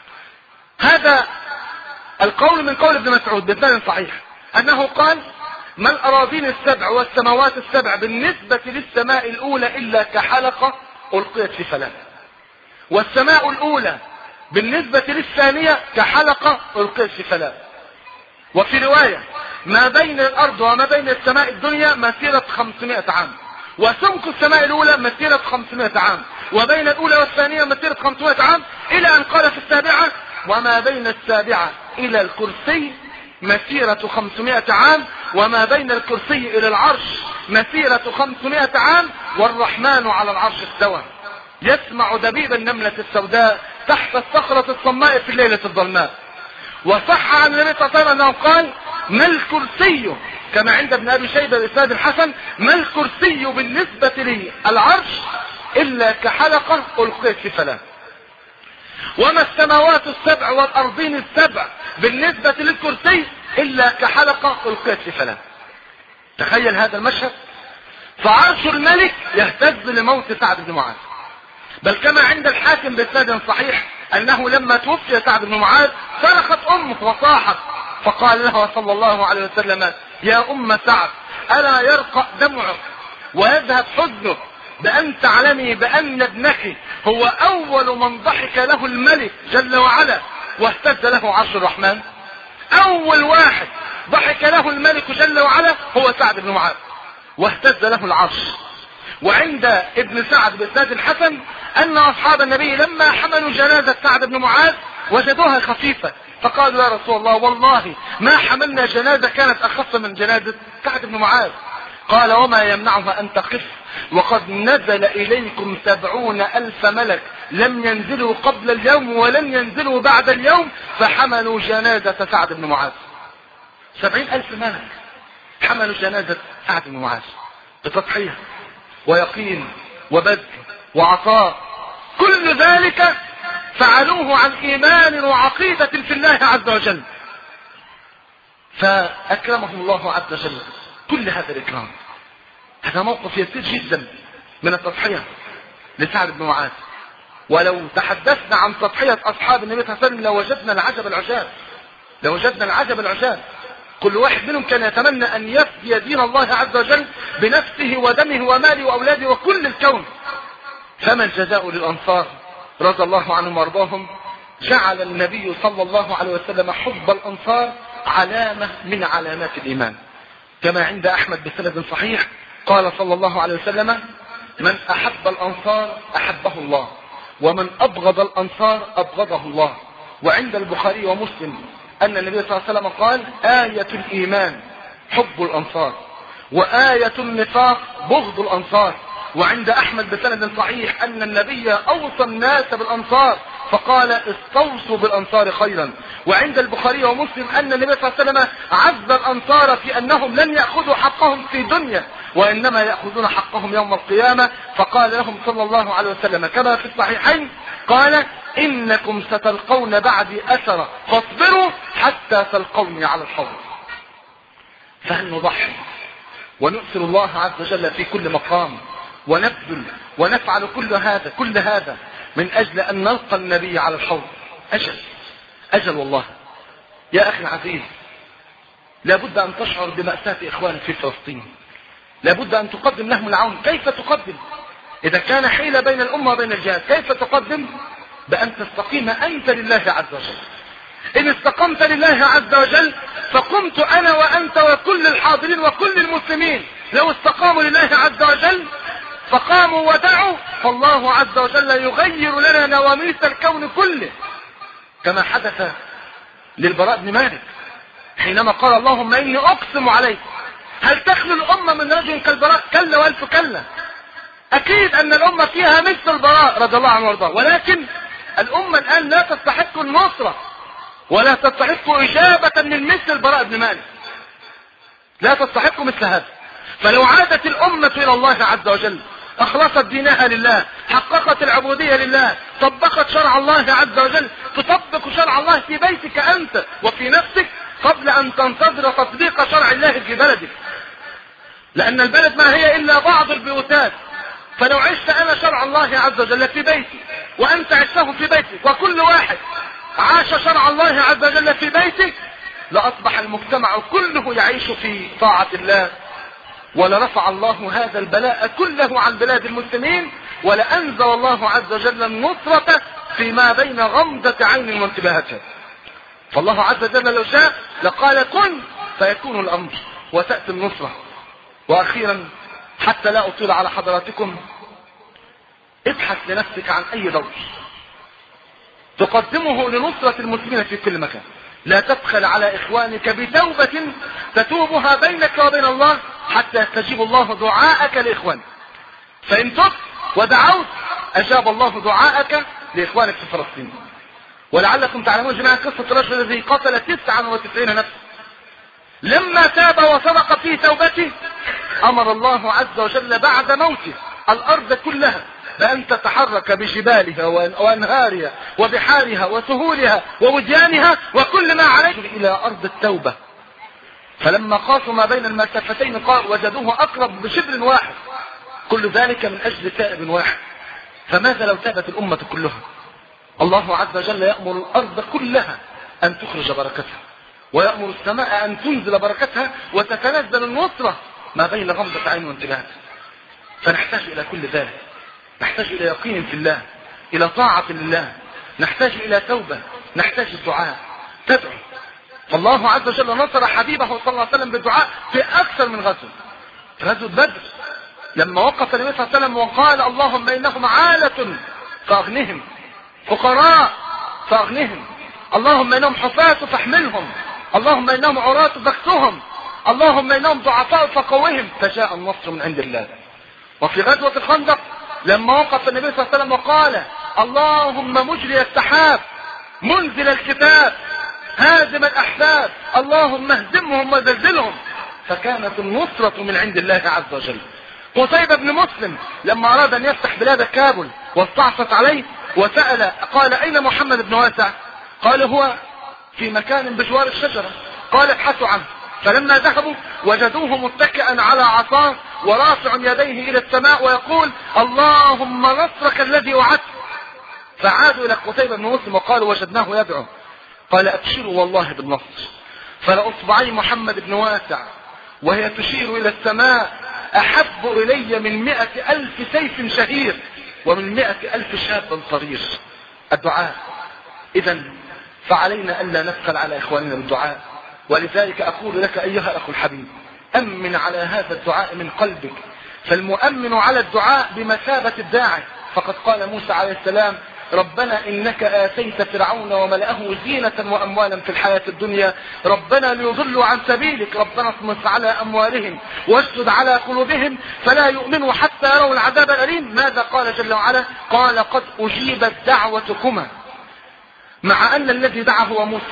هذا القول من قول ابن مسعود بإسناد صحيح أنه قال ما الأراضين السبع والسماوات السبع بالنسبة للسماء الأولى إلا كحلقة ألقيت في فلاة، والسماء الأولى بالنسبة للثانية كحلقة ألقيت في فلاة. وفي رواية ما بين الأرض وما بين السماء الدنيا مسيرة خمسمائة عام، وسمك السماء الأولى مسيرة خمسمائة عام، وبين الأولى والثانية مسيرة خمسمائة عام، إلى أن قال في السابعة وما بين السابعة إلى الكرسي مسيرة خمسمائة عام، وما بين الكرسي إلى العرش مسيرة خمسمائة عام، والرحمن على العرش استوى يسمع دبيب النملة السوداء تحت الصخرة الصماء في الليلة الظلماء. وصح عن النبي صلى الله عليه وسلم أنه قال ما الكرسي كما عند ابن أبي شيبة بإسناد الحسن ما الكرسي بالنسبة لي العرش إلا كحلقة ألقيت في فلاة، وما السماوات السبع والأرضين السبع بالنسبة للكرسي إلا كحلقة ألقيت في فلاة. تخيل هذا المشهد. فعرش الملك يهتز لموت سعد بن معاذ، بل كما عند الحاكم بإسناد صحيح أنه لما توفي سعد بن معاذ صرخت أمه وصاحت، فقال لها صلى الله عليه وسلم يا أم سعد ألا يرقى دمعك ويذهب حزنك بأن تعلمي بأن ابنك هو أول من ضحك له الملك جل وعلا واهتز له عرش الرحمن. أول واحد ضحك له الملك جل وعلا هو سعد بن معاذ واهتز له العرش. وعند ابن سعد بإسناد الحسن أن أصحاب النبي لما حملوا جنازة سعد بن معاذ وجدوها خفيفة، فقالوا يا رسول الله والله ما حملنا جنازة كانت أخف من جنازة سعد بن معاذ. قال وما يمنعها أن تخف وقد نزل إليكم سبعون ألف ملك لم ينزلوا قبل اليوم ولن ينزلوا بعد اليوم فحملوا جنازة سعد بن معاذ. سبعين ألف ملك حملوا جنازة سعد بن معاذ بتضحية ويقين وبذل وعطاء، كل ذلك فعلوه عن إيمان وعقيدة في الله عز وجل. فأكرمهم الله عز وجل كل هذا الإكرام. هذا موقف يسير جدا من التضحية لسعد بن معاذ. ولو تحدثنا عن تضحية أصحاب النبي صلى الله عليه وسلم لوجدنا العجب العجاب، لوجدنا العجب العجاب. كل واحد منهم كان يتمنى أن يفدي دين الله عز وجل بنفسه ودمه وماله وأولاده وكل الكون. فما الجزاء للأنصار رضي الله عنهم وارضاهم؟ جعل النبي صلى الله عليه وسلم حب الأنصار علامة من علامات الإيمان، كما عند أحمد بسند صحيح قال صلى الله عليه وسلم: من أحب الأنصار أحبه الله، ومن أبغض الأنصار أبغضه الله. وعند البخاري ومسلم أن النبي صلى الله عليه وسلم قال: آية الإيمان حب الأنصار، وآية النفاق بغض الأنصار. وعند أحمد بسند صحيح أن النبي أوصى الناس بالأنصار فقال: استوصوا بالأنصار خيرا. وعند البخاري ومسلم أن النبي صلى الله عليه وسلم عز الأنصار في أنهم لن يأخذوا حقهم في دنيا وإنما يأخذون حقهم يوم القيامة، فقال لهم صلى الله عليه وسلم كما في الصحيحين قال: إنكم ستلقون بعدي أثرا فاصبروا حتى تلقوني على الحوض. فهل نضحي ونؤثر الله عز وجل في كل مقام ونبذل ونفعل كل هذا كل هذا من أجل أن نلقى النبي على الحوض؟ أجل أجل والله. يا أخي العزيز، لابد أن تشعر بمأساة إخوانك في فلسطين، لابد أن تقدم لهم العون. كيف تقدم؟ إذا كان حيلة بين الأمة وبين الجهاد، كيف تقدم؟ بأن تستقيم أنت لله عز وجل. إن استقمت لله عز وجل فقمت أنا وأنت وكل الحاضرين وكل المسلمين. لو استقاموا لله عز وجل فقاموا ودعوا فالله عز وجل يغير لنا نواميس الكون كله، كما حدث للبراء بن مالك حينما قال: اللهم إني أقسم عليك. هل تخلو الأمة من رجل كالبراء؟ كلا وألف كلا. أكيد أن الأمة فيها مثل البراء رضي الله عنه وارضاه، ولكن الأمة الآن لا تستحق النصرة ولا تستحق إجابة من مثل البراء بن مالك، لا تستحق مثل هذا. فلو عادت الأمة إلى الله عز وجل، أخلصت دينها لله، حققت العبودية لله، طبقت شرع الله عز وجل، تطبق شرع الله في بيتك أنت وفي نفسك قبل أن تنتظر تطبيق شرع الله في بلدك، لأن البلد ما هي إلا بعض البيوتات. فلو عشت أنا شرع الله عز وجل في بيتي وأنت عشته في بيتك وكل واحد عاش شرع الله عز وجل في بيتك، لأصبح المجتمع كله يعيش في طاعة الله، ولرفع الله هذا البلاء كله عن بلاد المسلمين، ولأنزل الله عز وجل النصرة فيما بين غمضة عين وانتباهتها. فالله عز وجل لو شاء لقال كن فيكون الأمر وتأتي النصرة. وأخيرا حتى لا أطيل على حضراتكم، ابحث لنفسك عن أي دور تقدمه لنصرة المسلمين في كل مكان. لا تبخل على إخوانك بتوبة تتوبها بينك وبين الله حتى يستجيب الله دعاءك لإخوانك. فإن تبت ودعوت أجاب الله دعاءك لإخوانك في فلسطين. ولعلكم تعلمون جميعا قصة الرجل الذي قتل تسعة وتسعين نفسا، لما تاب وصدق في توبته أمر الله عز وجل بعد موته الأرض كلها بأن تتحرك بجبالها وأنهارها وبحارها وسهولها ووديانها وكل ما عليه إلى أرض التوبة. فلما قاسوا ما بين المسافتين قال وجدوه أقرب بشبر واحد، كل ذلك من أجل تائب واحد. فماذا لو تابت الأمة كلها؟ الله عز وجل يأمر الأرض كلها أن تخرج بركتها، ويأمر السماء أن تنزل بركتها، وتتنزل النصرة ما بين غمضة عين وانتباه. فنحتاج إلى كل ذلك، نحتاج إلى يقين في الله، إلى طاعة لله، نحتاج إلى توبة، نحتاج الدعاء. تدعو. فالله عز وجل نصر حبيبه صلى الله عليه وسلم بالدعاء في أكثر من غزوة. غزوة بدر لما وقف النبي صلى الله عليه وسلم وقال اللهم إنهم عالة فأغنهم، فقراء فأغنهم، اللهم إنهم حفاة فاحملهم، اللهم إنهم عراة فاكسهم، اللهم إنهم ضعفاء فقوهم. فجاء النصر من عند الله. وفي غزوة الخندق لما وقف النبي صلى الله عليه وسلم وقال اللهم مجري السحاب منزل الكتاب هازم الأحزاب اللهم اهزمهم وزلزلهم، فكانت النصرة من عند الله عز وجل. قتيبة بن مسلم لما أراد أن يفتح بلاد كابل واستعصت عليه وسأل قال أين محمد بن واسع؟ قال هو في مكان بجوار الشجرة. قال ابحثوا عنه. فلما ذهبوا وجدوه متكئا على عصاه ورافع يديه الى السماء ويقول اللهم نصرك الذي وعدت. فعادوا الى قتيبة بن مسلم وقالوا وجدناه يدعو. قال ابشروا والله بالنصر. فلأصبعي محمد بن واسع وهي تشير الى السماء احب الي من مئة الف سيف شهير ومن مئة الف شاب صغير. الدعاء. اذا فعلينا الا نبخل على اخواننا بالدعاء. ولذلك اقول لك ايها الاخ الحبيب امن على هذا الدعاء من قلبك، فالمؤمن على الدعاء بمثابة الداعي. فقد قال موسى عليه السلام ربنا إنك آتيت فرعون وملأه زينة وأموالا في الحياة الدنيا ربنا ليضلوا عن سبيلك ربنا اطمس على أموالهم واشدد على قلوبهم فلا يؤمنوا حتى يروا العذاب الأليم. ماذا قال جل وعلا؟ قال قد أجيبت دعوتكما، مع أن الذي دعا هو موسى،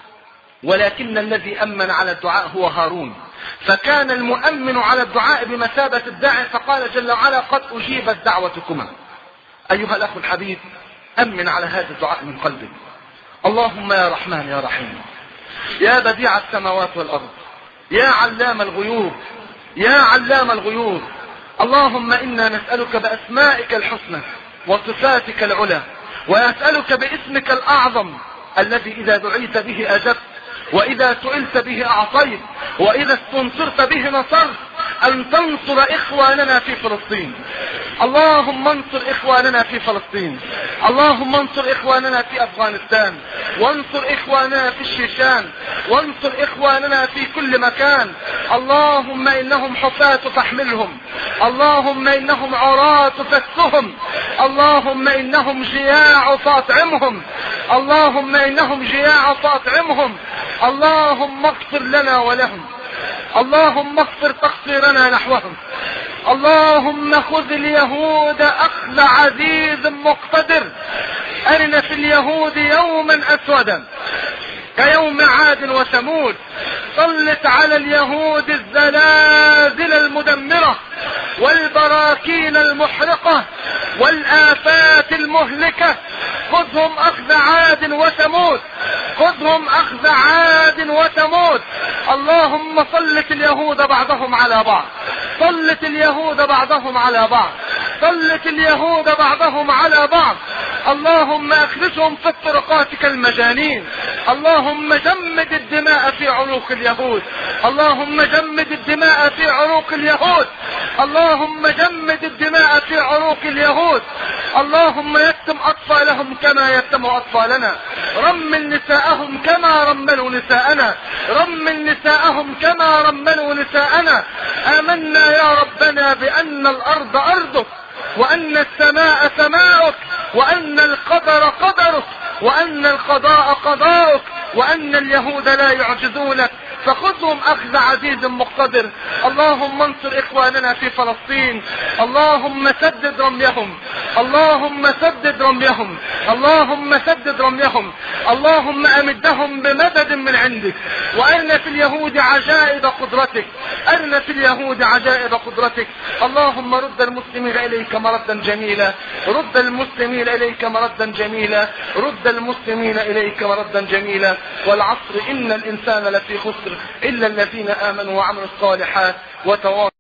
ولكن الذي أمن على الدعاء هو هارون. فكان المؤمن على الدعاء بمثابة الداعي، فقال جل وعلا قد أجيبت دعوتكما. أيها الأخ الحبيب أمن على هذا الدعاء من قلبك. اللهم يا رحمن يا رحيم يا بديع السماوات والأرض يا علام الغيوب يا علام الغيوب، اللهم إنا نسألك بأسمائك الحسنى وصفاتك العلى، وأسألك باسمك الأعظم الذي إذا دعيت به أجبت، وإذا سئلت به أعطيت، وإذا استنصرت به نصرت، أن تنصر إخواننا في فلسطين. اللهم انصر إخواننا في فلسطين، اللهم انصر إخواننا في أفغانستان، وانصر إخواننا في الشيشان، وانصر إخواننا في كل مكان. اللهم إنهم حفاة فاحملهم، اللهم إنهم عراة فاكسهم، اللهم إنهم جياع فاطعمهم، اللهم إنهم جياع فاطعمهم. اللهم اغفر لنا ولهم، اللهم اغفر تقصيرنا نحوهم. اللهم خذ اليهود أخذ عزيز مقتدر، أرنا في اليهود يوما أسودا كيوم عاد وثمود، سلط على اليهود الزلازل المدمرة والبراكين المحرقة والآفات المهلكة. خذهم أخذ عاد وثمود، خذهم أخذ عاد وثمود. اللهم سلط اليهود بعضهم على بعض، سلط اليهود بعضهم على بعض، سلط اليهود بعضهم على بعض. اللهم اخرجهم في الطرقات كالمجانين. اللهم جمد الدماء في عروق اليهود، اللهم جمد الدماء في عروق اليهود، اللهم جمد الدماء في عروق اليهود. اللهم يتم أطفالهم كما يتم أطفالنا، رمل نساءهم كما رملوا نساءنا، رمل نساءهم كما رملوا نساءنا. آمنا يا ربنا بأن الأرض أرضك، وأن السماء سماؤك، وأن القدر قدرك، وأن القضاء قضاؤك، وأن اليهود لا يعجزونك. فخذهم أخذ عزيز مقتدر. اللهم انصر إخواننا في فلسطين، اللهم سدد رميهم، اللهم سدد رميهم، اللهم سدد رميهم. اللهم أمدهم بمدد من عندك، وأرنا في اليهود عجائب قدرتك، أرنا في اليهود عجائب قدرتك. اللهم رد المسلمين إليك مردا جميلا، رد المسلمين إليك مردا جميلا، رد المسلمين إليك مردا جميلا. والعصر إن الإنسان لفي خسر إلا الذين آمنوا وعملوا الصالحات وتواصوا